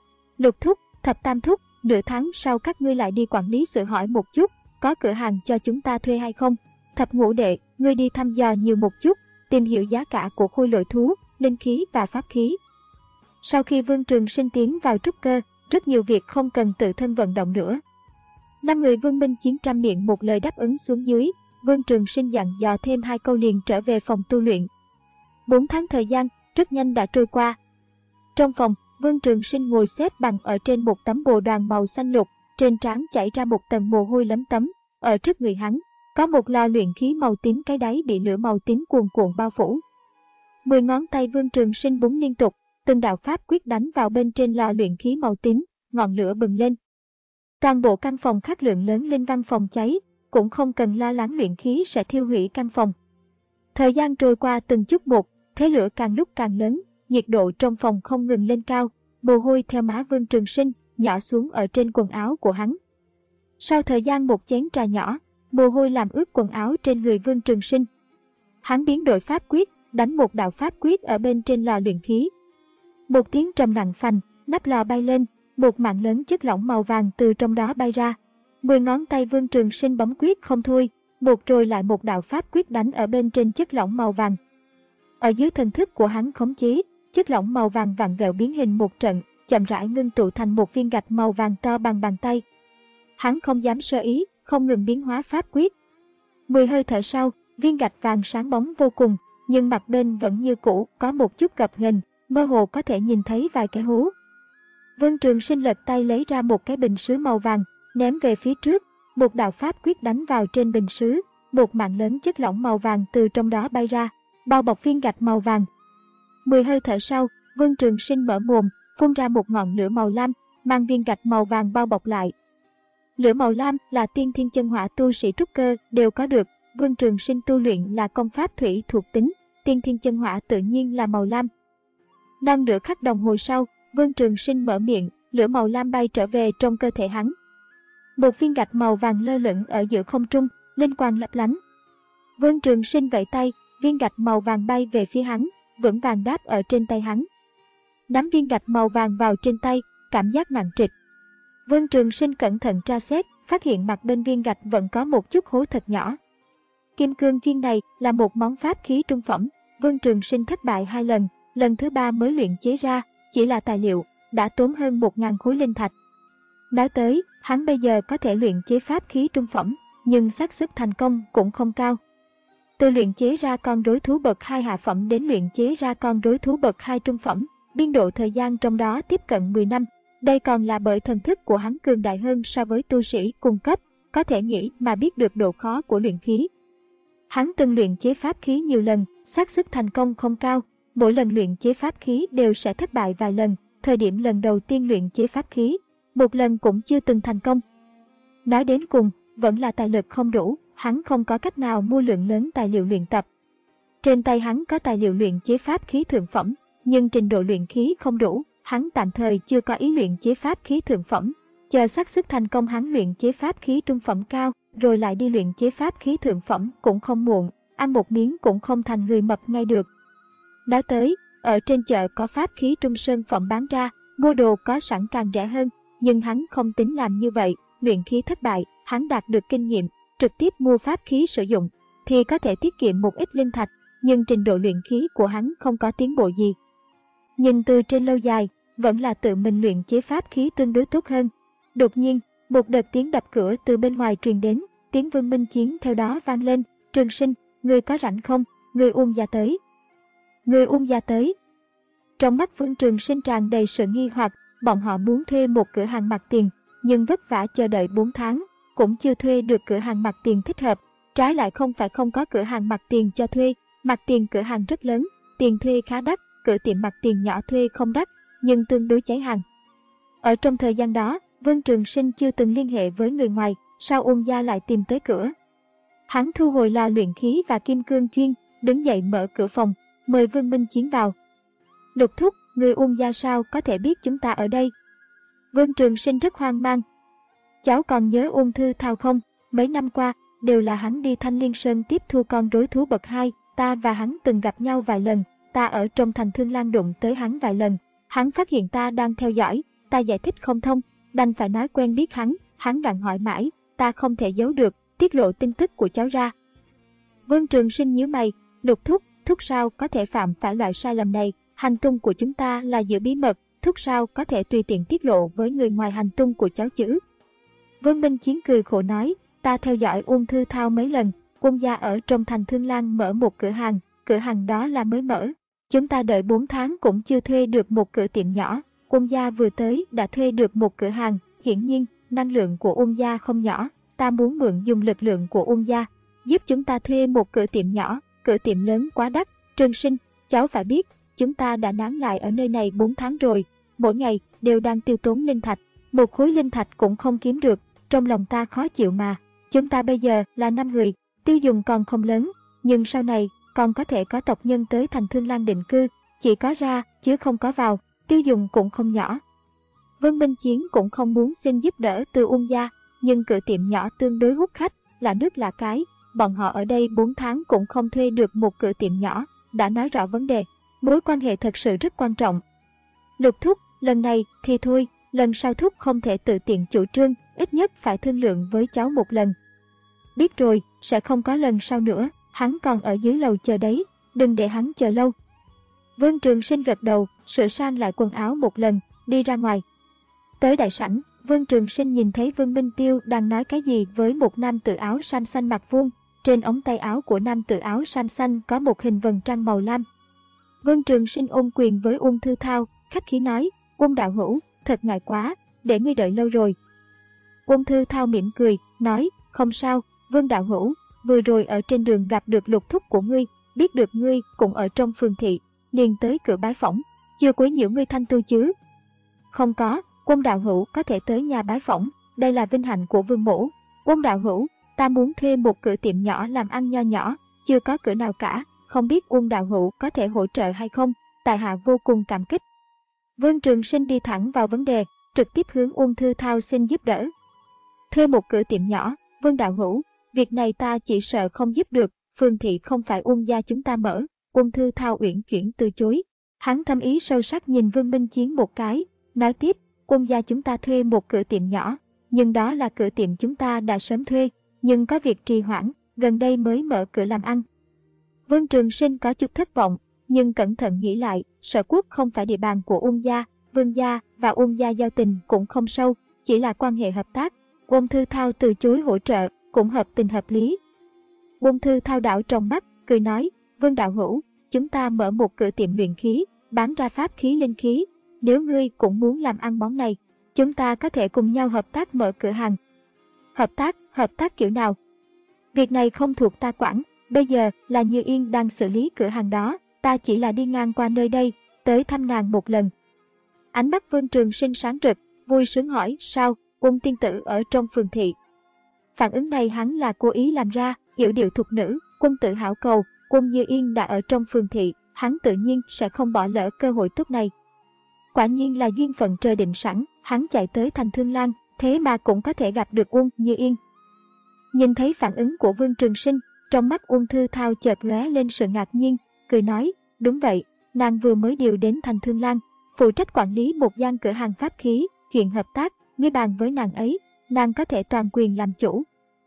Lục thúc, thập tam thúc, nửa tháng sau các ngươi lại đi quản lý sự hỏi một chút, có cửa hàng cho chúng ta thuê hay không? Thập ngũ đệ, ngươi đi thăm dò nhiều một chút, tìm hiểu giá cả của khôi lỗi thú, linh khí và pháp khí. Sau khi Vương Trường Sinh tiến vào trúc cơ, rất nhiều việc không cần tự thân vận động nữa. Năm người Vương Minh Chiến trăm miệng một lời đáp ứng xuống dưới, Vương Trường Sinh dặn dò thêm hai câu liền trở về phòng tu luyện. Bốn tháng thời gian, rất nhanh đã trôi qua. Trong phòng, Vương Trường Sinh ngồi xếp bằng ở trên một tấm bồ đoàn màu xanh lục, trên trán chảy ra một tầng mồ hôi lấm tấm. Ở trước người hắn, có một lò luyện khí màu tím, cái đáy bị lửa màu tím cuồn cuộn bao phủ. Mười ngón tay Vương Trường Sinh búng liên tục, từng đạo pháp quyết đánh vào bên trên lò luyện khí màu tím, ngọn lửa bừng lên. Toàn bộ căn phòng khắc lượng lớn linh văn phòng cháy, cũng không cần lo lắng luyện khí sẽ thiêu hủy căn phòng. Thời gian trôi qua từng chút một, thế lửa càng lúc càng lớn, nhiệt độ trong phòng không ngừng lên cao, mồ hôi theo má Vương Trường Sinh nhỏ xuống ở trên quần áo của hắn. Sau thời gian một chén trà nhỏ, mồ hôi làm ướt quần áo trên người Vương Trường Sinh. Hắn biến đổi pháp quyết, đánh một đạo pháp quyết ở bên trên lò luyện khí. Một tiếng trầm nặng phành, nắp lò bay lên, một mảng lớn chất lỏng màu vàng từ trong đó bay ra. Mười ngón tay Vương Trường Sinh bấm quyết không thôi, một rồi lại một đạo pháp quyết đánh ở bên trên chất lỏng màu vàng. Ở dưới thần thức của hắn khống chế, chất lỏng màu vàng vặn vẹo biến hình một trận, chậm rãi ngưng tụ thành một viên gạch màu vàng to bằng bàn tay. Hắn không dám sơ ý, không ngừng biến hóa pháp quyết. Mười hơi thở sau, viên gạch vàng sáng bóng vô cùng, nhưng mặt bên vẫn như cũ, có một chút gập ghềnh, mơ hồ có thể nhìn thấy vài cái hố. Vương Trường Sinh lật tay lấy ra một cái bình sứ màu vàng, ném về phía trước, một đạo pháp quyết đánh vào trên bình sứ, một mảng lớn chất lỏng màu vàng từ trong đó bay ra, bao bọc viên gạch màu vàng. Mười hơi thở sau, Vương Trường Sinh mở mồm, phun ra một ngọn lửa màu lam, mang viên gạch màu vàng bao bọc lại. Lửa màu lam là tiên thiên chân hỏa tu sĩ trúc cơ đều có được, Vương Trường Sinh tu luyện là công pháp thủy thuộc tính, tiên thiên chân hỏa tự nhiên là màu lam. Non nửa khắc đồng hồ sau, Vương Trường Sinh mở miệng, lửa màu lam bay trở về trong cơ thể hắn. Một viên gạch màu vàng lơ lửng ở giữa không trung, linh quang lấp lánh. Vương Trường Sinh vẫy tay, viên gạch màu vàng bay về phía hắn, vững vàng đáp ở trên tay hắn. Nắm viên gạch màu vàng vào trên tay, cảm giác nặng trịch. Vương Trường Sinh cẩn thận tra xét, phát hiện mặt bên viên gạch vẫn có một chút hố thật nhỏ. Kim cương viên này là một món pháp khí trung phẩm, Vương Trường Sinh thất bại hai lần, lần thứ ba mới luyện chế ra, chỉ là tài liệu, đã tốn hơn một nghìn khối linh thạch. Nói tới, hắn bây giờ có thể luyện chế pháp khí trung phẩm, nhưng xác suất thành công cũng không cao. Từ luyện chế ra con rối thú bậc hai hạ phẩm đến luyện chế ra con rối thú bậc hai trung phẩm, biên độ thời gian trong đó tiếp cận mười năm. Đây còn là bởi thần thức của hắn cường đại hơn so với tu sĩ cùng cấp, có thể nghĩ mà biết được độ khó của luyện khí. Hắn từng luyện chế pháp khí nhiều lần, xác suất thành công không cao, mỗi lần luyện chế pháp khí đều sẽ thất bại vài lần, thời điểm lần đầu tiên luyện chế pháp khí, một lần cũng chưa từng thành công. Nói đến cùng, vẫn là tài lực không đủ, hắn không có cách nào mua lượng lớn tài liệu luyện tập. Trên tay hắn có tài liệu luyện chế pháp khí thượng phẩm, nhưng trình độ luyện khí không đủ, hắn tạm thời chưa có ý luyện chế pháp khí thượng phẩm. Chờ xác suất thành công hắn luyện chế pháp khí trung phẩm cao, rồi lại đi luyện chế pháp khí thượng phẩm cũng không muộn, ăn một miếng cũng không thành người mập ngay được. Nói tới, ở trên chợ có pháp khí trung sơn phẩm bán ra, mua đồ có sẵn càng rẻ hơn, nhưng hắn không tính làm như vậy, luyện khí thất bại, hắn đạt được kinh nghiệm, trực tiếp mua pháp khí sử dụng, thì có thể tiết kiệm một ít linh thạch, nhưng trình độ luyện khí của hắn không có tiến bộ gì. Nhìn từ trên lâu dài, vẫn là tự mình luyện chế pháp khí tương đối tốt hơn. Đột nhiên, một đợt tiếng đập cửa từ bên ngoài truyền đến, tiếng Vương Minh Chiến theo đó vang lên. Trường Sinh, ngươi có rảnh không? Ngươi Uông gia tới. Ngươi Uông gia tới. Trong mắt Vương Trường Sinh tràn đầy sự nghi hoặc, bọn họ muốn thuê một cửa hàng mặt tiền, nhưng vất vả chờ đợi bốn tháng, cũng chưa thuê được cửa hàng mặt tiền thích hợp. Trái lại không phải không có cửa hàng mặt tiền cho thuê, mặt tiền cửa hàng rất lớn, tiền thuê khá đắt, cửa tiệm mặt tiền nhỏ thuê không đắt, nhưng tương đối cháy hàng. Ở trong thời gian đó, Vương Trường Sinh chưa từng liên hệ với người ngoài, sao Uông gia lại tìm tới cửa? Hắn thu hồi lò luyện khí và kim cương chuyên, đứng dậy mở cửa phòng, mời Vương Minh Chiến vào. Lục thúc, người Uông gia sao có thể biết chúng ta ở đây? Vương Trường Sinh rất hoang mang. Cháu còn nhớ Uông Thư Thao không? Mấy năm qua, đều là hắn đi Thanh Liên Sơn tiếp thu con rối thú bậc hai, ta và hắn từng gặp nhau vài lần, ta ở trong thành Thương Lan đụng tới hắn vài lần. Hắn phát hiện ta đang theo dõi, ta giải thích không thông, đành phải nói quen biết hắn, hắn đặng hỏi mãi, ta không thể giấu được, tiết lộ tin tức của cháu ra. Vương Trường Sinh nhíu mày, Lục thúc, thúc sao có thể phạm phải loại sai lầm này, hành tung của chúng ta là giữ bí mật, thúc sao có thể tùy tiện tiết lộ với người ngoài hành tung của cháu chứ? Vương Minh Chiến cười khổ nói, ta theo dõi Uông Thư Thao mấy lần, Uông gia ở trong thành Thương Lan mở một cửa hàng, cửa hàng đó là mới mở. Chúng ta đợi bốn tháng cũng chưa thuê được một cửa tiệm nhỏ, Uông gia vừa tới đã thuê được một cửa hàng, hiển nhiên, năng lượng của Uông gia không nhỏ, ta muốn mượn dùng lực lượng của Uông gia, giúp chúng ta thuê một cửa tiệm nhỏ, cửa tiệm lớn quá đắt. Trường Sinh, cháu phải biết, chúng ta đã nán lại ở nơi này bốn tháng rồi, mỗi ngày đều đang tiêu tốn linh thạch, một khối linh thạch cũng không kiếm được, trong lòng ta khó chịu mà. Chúng ta bây giờ là năm người, tiêu dùng còn không lớn, nhưng sau này còn có thể có tộc nhân tới thành Thương Lan định cư, chỉ có ra chứ không có vào, tiêu dùng cũng không nhỏ. Vương Minh Chiến cũng không muốn xin giúp đỡ từ Uông gia, nhưng cửa tiệm nhỏ tương đối hút khách, là nước lạ cái, bọn họ ở đây bốn tháng cũng không thuê được một cửa tiệm nhỏ, đã nói rõ vấn đề, mối quan hệ thật sự rất quan trọng. Lục thúc, lần này thì thôi, lần sau thúc không thể tự tiện chủ trương, ít nhất phải thương lượng với cháu một lần. Biết rồi, sẽ không có lần sau nữa, hắn còn ở dưới lầu chờ đấy, đừng để hắn chờ lâu. Vương Trường Sinh gật đầu, sửa sang lại quần áo một lần, đi ra ngoài. Tới đại sảnh, Vương Trường Sinh nhìn thấy Vương Minh Tiêu đang nói cái gì với một nam tử áo sam xanh mặt vuông, trên ống tay áo của nam tử áo sam xanh có một hình vầng trăng màu lam. Vương Trường Sinh ôm quyền với Uông Thư Thao, khách khí nói, Uông đạo hữu, thật ngại quá, để ngươi đợi lâu rồi. Uông Thư Thao mỉm cười, nói, không sao, Vương đạo hữu, vừa rồi ở trên đường gặp được lục thúc của ngươi, biết được ngươi cũng ở trong phường thị, liền tới cửa bái phỏng, chưa quấy nhiễu ngươi thanh tu chứ? Không có, Uông đạo hữu có thể tới nhà bái phỏng, đây là vinh hạnh của Vương mỗ. Uông đạo hữu, ta muốn thuê một cửa tiệm nhỏ làm ăn nho nhỏ, chưa có cửa nào cả, không biết Uông đạo hữu có thể hỗ trợ hay không, tại hạ vô cùng cảm kích. Vương Trường Sinh đi thẳng vào vấn đề, trực tiếp hướng Uông Thư Thao xin giúp đỡ. Thuê một cửa tiệm nhỏ, Vương đạo hữu, việc này ta chỉ sợ không giúp được, phường thị không phải Uông gia chúng ta mở. Uông Thư Thao uyển chuyển từ chối. Hắn thâm ý sâu sắc nhìn Vương Minh Chiến một cái, nói tiếp, Uông gia chúng ta thuê một cửa tiệm nhỏ, nhưng đó là cửa tiệm chúng ta đã sớm thuê, nhưng có việc trì hoãn, gần đây mới mở cửa làm ăn. Vương Trường Sinh có chút thất vọng, nhưng cẩn thận nghĩ lại, Sở Quốc không phải địa bàn của Uông gia, Vương gia và Uông gia giao tình cũng không sâu, chỉ là quan hệ hợp tác. Uông Thư Thao từ chối hỗ trợ, cũng hợp tình hợp lý. Uông Thư Thao đảo trong mắt, cười nói, Vương đạo hữu, chúng ta mở một cửa tiệm luyện khí, bán ra pháp khí linh khí, nếu ngươi cũng muốn làm ăn món này, chúng ta có thể cùng nhau hợp tác mở cửa hàng. Hợp tác, hợp tác kiểu nào? Việc này không thuộc ta quản, bây giờ là Như Yên đang xử lý cửa hàng đó, ta chỉ là đi ngang qua nơi đây, tới thăm nàng một lần. Ánh mắt Vương Trường Sinh sáng rực, vui sướng hỏi, sao, Uông tiên tử ở trong phường thị? Phản ứng này hắn là cố ý làm ra, yểu điệu thục nữ, quân tử hảo cầu, Uông Như Yên đã ở trong phường thị, hắn tự nhiên sẽ không bỏ lỡ cơ hội tốt này. Quả nhiên là duyên phận trời định sẵn, hắn chạy tới thành Thương Lan, thế mà cũng có thể gặp được Uông Như Yên. Nhìn thấy phản ứng của Vương Trường Sinh, trong mắt Uông Thư Thao chợt lóe lên sự ngạc nhiên, cười nói, đúng vậy, nàng vừa mới điều đến thành Thương Lan, phụ trách quản lý một gian cửa hàng pháp khí, chuyện hợp tác, ngươi bàn với nàng ấy, nàng có thể toàn quyền làm chủ.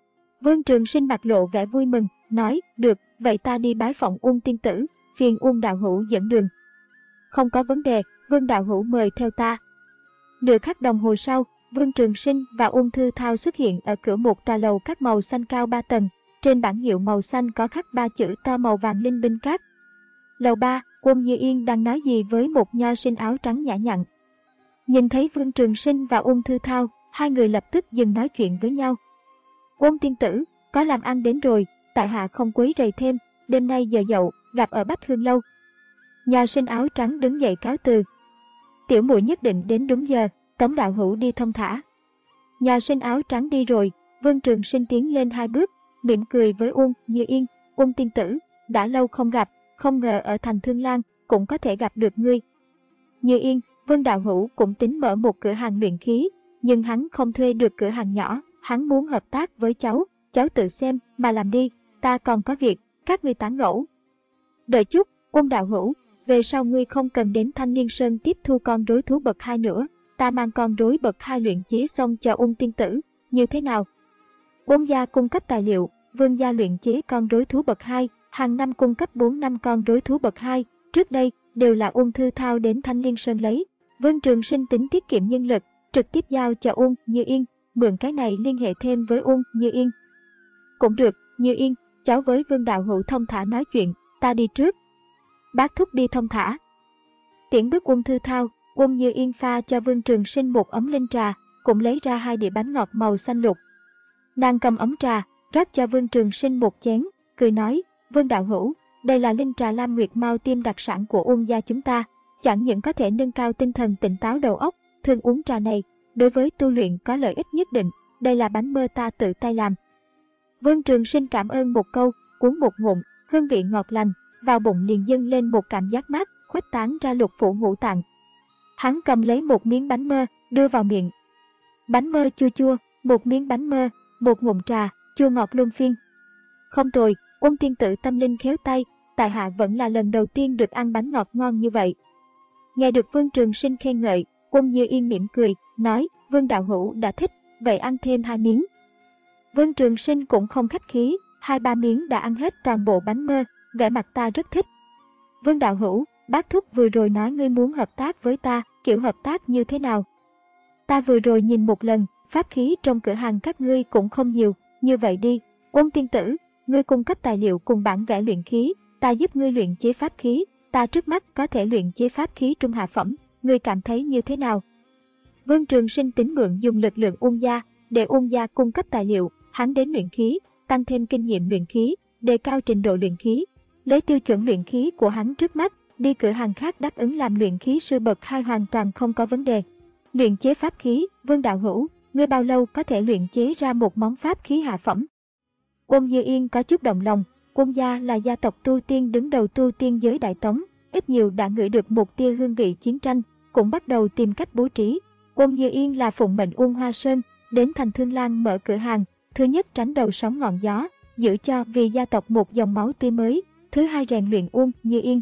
Vương Trường Sinh mặt lộ vẻ vui mừng, nói, được, vậy ta đi bái phỏng Uông tiên tử, phiền Uông đạo hữu dẫn đường. Không có vấn đề, Vương đạo hữu mời theo ta. Nửa khắc đồng hồ sau, Vương Trường Sinh và Uông Thư Thao xuất hiện ở cửa một tòa lầu các màu xanh cao ba tầng, trên bảng hiệu màu xanh có khắc ba chữ to màu vàng Linh Binh Các. Lầu ba, Uông Như Yên đang nói gì với một nho sinh áo trắng nhã nhặn. Nhìn thấy Vương Trường Sinh và Uông Thư Thao, hai người lập tức dừng nói chuyện với nhau. Uông tiên tử, có làm ăn đến rồi, tại hạ không quấy rầy thêm, đêm nay giờ dậu, gặp ở Bách Hương Lâu. Nho sinh áo trắng đứng dậy cáo từ. Tiểu muội nhất định đến đúng giờ, Tống đạo hữu đi thông thả. Nho sinh áo trắng đi rồi, Vương Trường Sinh tiến lên hai bước, mỉm cười với Uông Như Yên. Uông tiên tử, đã lâu không gặp, không ngờ ở thành Thương Lan cũng có thể gặp được ngươi. Như Yên, Vương đạo hữu cũng tính mở một cửa hàng luyện khí, nhưng hắn không thuê được cửa hàng nhỏ, hắn muốn hợp tác với cháu, cháu tự xem mà làm đi, ta còn có việc, các ngươi tán gẫu. Đợi chút, Uông đạo hữu, về sau ngươi không cần đến Thanh Liên Sơn tiếp thu con rối thú bậc hai nữa, ta mang con rối bậc hai luyện chế xong cho Uông tiên tử, như thế nào? Uông gia cung cấp tài liệu, Vương gia luyện chế con rối thú bậc hai, hàng năm cung cấp bốn năm con rối thú bậc hai, trước đây đều là Uông Thư Thao đến Thanh Liên Sơn lấy. Vương Trường Sinh tính tiết kiệm nhân lực, trực tiếp giao cho Uông Như Yên, mượn cái này liên hệ thêm với Uông Như Yên. Cũng được, Như Yên, cháu với Vương đạo hữu thông thả nói chuyện, ta đi trước. Bác thúc đi thông thả. Tiễn bước Uông Thư Thao, Uông Như Yên pha cho Vương Trường Sinh một ấm linh trà, cũng lấy ra hai đĩa bánh ngọt màu xanh lục. Nàng cầm ấm trà, rót cho Vương Trường Sinh một chén, cười nói, Vương đạo hữu, đây là linh trà Lam Nguyệt Mao Tiêm đặc sản của Uông gia chúng ta, chẳng những có thể nâng cao tinh thần tỉnh táo đầu óc, thường uống trà này, đối với tu luyện có lợi ích nhất định, đây là bánh mơ ta tự tay làm. Vương Trường Sinh cảm ơn một câu, uống một ngụm, hương vị ngọt lành, vào bụng liền dâng lên một cảm giác mát, khuếch tán ra lục phủ ngũ tạng. Hắn cầm lấy một miếng bánh mơ, đưa vào miệng. Bánh mơ chua chua, một miếng bánh mơ, một ngụm trà, chua ngọt luân phiên. Không tồi, Uông tiên tử tâm linh khéo tay, tại hạ vẫn là lần đầu tiên được ăn bánh ngọt ngon như vậy. Nghe được Vương Trường Sinh khen ngợi, Uông Như Yên mỉm cười, nói, Vương đạo hữu đã thích, vậy ăn thêm hai miếng. Vương Trường Sinh cũng không khách khí, hai ba miếng đã ăn hết toàn bộ bánh mơ, vẻ mặt ta rất thích. Vương đạo hữu, bác thúc vừa rồi nói ngươi muốn hợp tác với ta, kiểu hợp tác như thế nào? Ta vừa rồi nhìn một lần, pháp khí trong cửa hàng các ngươi cũng không nhiều, như vậy đi, Uông tiên tử, ngươi cung cấp tài liệu cùng bản vẽ luyện khí, ta giúp ngươi luyện chế pháp khí, ta trước mắt có thể luyện chế pháp khí trung hạ phẩm, ngươi cảm thấy như thế nào? Vương Trường Sinh tính mượn dùng lực lượng Uông gia, để Uông gia cung cấp tài liệu, hắn đến luyện khí, tăng thêm kinh nghiệm luyện khí, đề cao trình độ luyện khí, lấy tiêu chuẩn luyện khí của hắn trước mắt, đi cửa hàng khác đáp ứng làm luyện khí sư bậc hai hoàn toàn không có vấn đề. Luyện chế pháp khí, Vương đạo hữu, ngươi bao lâu có thể luyện chế ra một món pháp khí hạ phẩm? Uông Như Yên có chút động lòng, Uông gia là gia tộc tu tiên đứng đầu tu tiên giới Đại Tống, ít nhiều đã ngửi được một tia hương vị chiến tranh, cũng bắt đầu tìm cách bố trí. Uông Như Yên là phụng mệnh Uông Hoa Sơn, đến thành Thương Lan mở cửa hàng, thứ nhất tránh đầu sóng ngọn gió, giữ cho vì gia tộc một dòng máu tươi mới, thứ hai rèn luyện Uông Như Yên.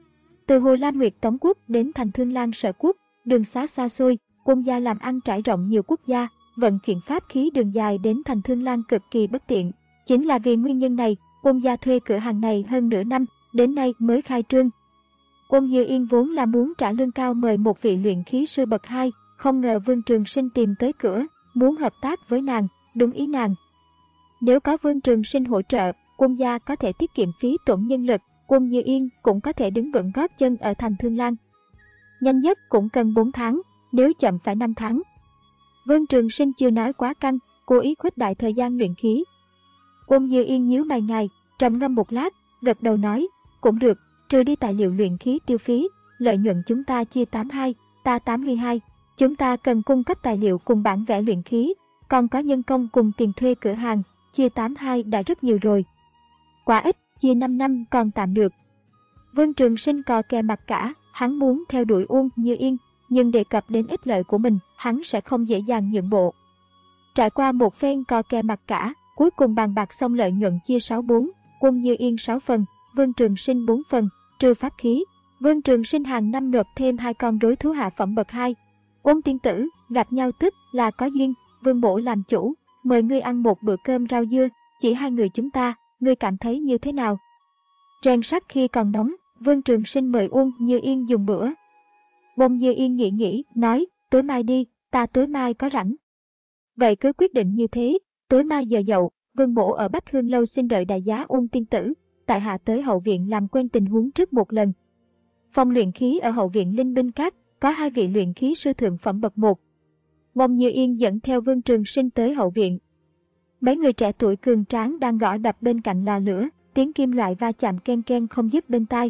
Từ Hồ Lam Nguyệt Tống quốc đến thành Thương Lan Sở quốc, đường xá xa xôi, Uông gia làm ăn trải rộng nhiều quốc gia, vận chuyển pháp khí đường dài đến thành Thương Lan cực kỳ bất tiện. Chính là vì nguyên nhân này, Uông gia thuê cửa hàng này hơn nửa năm, đến nay mới khai trương. Uông Như Yên vốn là muốn trả lương cao mời một vị luyện khí sư bậc hai, không ngờ Vương Trường Sinh tìm tới cửa, muốn hợp tác với nàng, đúng ý nàng. Nếu có Vương Trường Sinh hỗ trợ, Uông gia có thể tiết kiệm phí tổn nhân lực, Uông Như Yên cũng có thể đứng vững gót chân ở thành Thương Lan. Nhanh nhất cũng cần bốn tháng, nếu chậm phải năm tháng. Vương Trường Sinh chưa nói quá căng, cố ý khuếch đại thời gian luyện khí. Uông Như Yên nhíu mày ngài, trầm ngâm một lát, gật đầu nói, cũng được, trừ đi tài liệu luyện khí tiêu phí, lợi nhuận chúng ta chia tám mươi hai, ta tám mươi hai. Chúng ta cần cung cấp tài liệu cùng bản vẽ luyện khí, còn có nhân công cùng tiền thuê cửa hàng, chia tám mươi hai đã rất nhiều rồi. Quá ít, chia năm năm còn tạm được. Vương Trường Sinh cò kè mặt cả, hắn muốn theo đuổi Uông Như Yên, nhưng đề cập đến ích lợi của mình, hắn sẽ không dễ dàng nhượng bộ. Trải qua một phen cò kè mặt cả, cuối cùng bàn bạc xong lợi nhuận chia sáu bốn, Uông Như Yên sáu phần, Vương Trường Sinh bốn phần, trừ pháp khí. Vương Trường Sinh hàng năm nộp thêm hai con rối thú hạ phẩm bậc hai. Uông tiên tử, gặp nhau tức là có duyên, Vương mỗ làm chủ, mời ngươi ăn một bữa cơm rau dưa, chỉ hai người chúng ta, ngươi cảm thấy như thế nào? Rèn sắt khi còn nóng, Vương Trường Sinh mời Uông Như Yên dùng bữa. Uông Như Yên nghĩ nghĩ, nói, tối mai đi, ta tối mai có rảnh. Vậy cứ quyết định như thế, tối mai giờ dậu, Vương mỗ ở Bách Hương Lâu xin đợi đại giá Uông tiên tử, tại hạ tới hậu viện làm quen tình huống trước một lần. Phòng luyện khí ở hậu viện Linh Binh Các, có hai vị luyện khí sư thượng phẩm bậc một. Uông Như Yên dẫn theo Vương Trường Sinh tới hậu viện. Mấy người trẻ tuổi cường tráng đang gõ đập bên cạnh lò lửa, tiếng kim loại va chạm ken ken không dứt bên tai.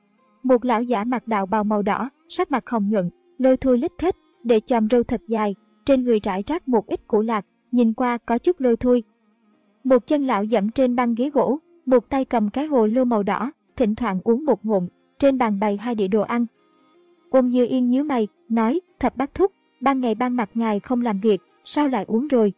Một lão giả mặc đạo bào màu đỏ, sắc mặt hồng nhuận, lôi thôi lít thết, để chòm râu thật dài, trên người rải rác một ít củ lạc, nhìn qua có chút lôi thôi. Một chân lão dẫm trên băng ghế gỗ, một tay cầm cái hồ lô màu đỏ, thỉnh thoảng uống một ngụm, trên bàn bày hai đĩa đồ ăn. Uông Như Yên nhíu mày, nói, Thập Bát Thúc, ban ngày ban mặt ngài không làm việc, sao lại uống rồi?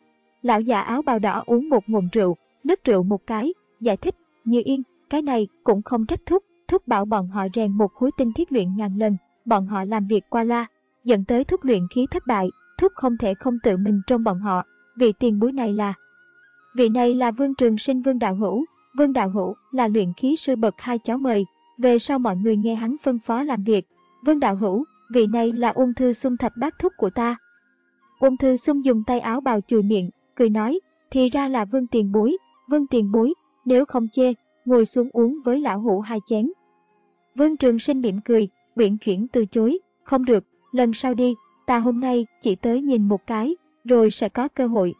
Lão già áo bào đỏ uống một ngụm rượu, nứt rượu một cái, giải thích, Như Yên, cái này cũng không trách Thúc, Thúc bảo bọn họ rèn một khối tinh thiết luyện ngàn lần, bọn họ làm việc qua loa, dẫn tới Thúc luyện khí thất bại, Thúc không thể không tự mình trong bọn họ, vị tiền bối này là... Vị này là Vương Trường Sinh Vương Đạo Hữu, Vương Đạo Hữu là luyện khí sư bậc hai cháu mời, về sau mọi người nghe hắn phân phó làm việc. Vương Đạo Hữu, vị này là Ung Thư Xung Thập Bát Thúc của ta. Ung Thư Xung dùng tay áo bào chùi miệng, cười nói, thì ra là Vương tiền bối, Vương tiền bối, nếu không chê, ngồi xuống uống với lão hữu hai chén. Vương Trường Sinh mỉm cười, uyển chuyển từ chối, không được, lần sau đi, ta hôm nay chỉ tới nhìn một cái, rồi sẽ có cơ hội.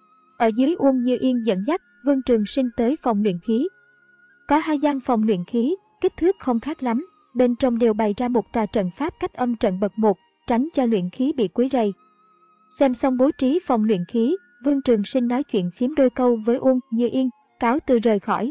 Ở dưới Uông Như Yên dẫn dắt, Vương Trường Sinh tới phòng luyện khí. Có hai gian phòng luyện khí, kích thước không khác lắm, bên trong đều bày ra một tòa trận pháp cách âm trận bậc một, tránh cho luyện khí bị quấy rầy. Xem xong bố trí phòng luyện khí, Vương Trường Sinh nói chuyện phím đôi câu với Uông Như Yên, cáo từ rời khỏi.